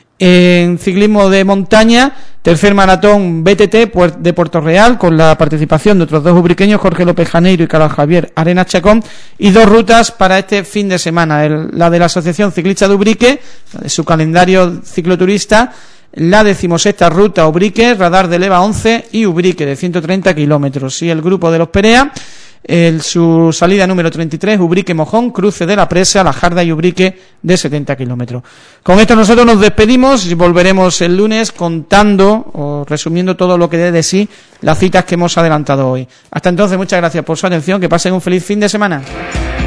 En ciclismo de montaña, tercer maratón B T T de Puerto Real, con la participación de otros dos ubriqueños, Jorge López Janeiro y Carlos Javier Arenas Chacón, y dos rutas para este fin de semana, el, la de la Asociación Ciclista de Ubrique, la de su calendario cicloturista, la decimosexta ruta Ubrique, Radar de Leva once y Ubrique de ciento treinta kilómetros, y el grupo de los Perea, el, su salida número treinta y tres, Ubrique Mojón, cruce de la Presa, La Jarda y Ubrique de setenta kilómetros. Con esto nosotros nos despedimos y volveremos el lunes contando o resumiendo todo lo que dé de sí las citas que hemos adelantado hoy. Hasta entonces, muchas gracias por su atención, que pasen un feliz fin de semana.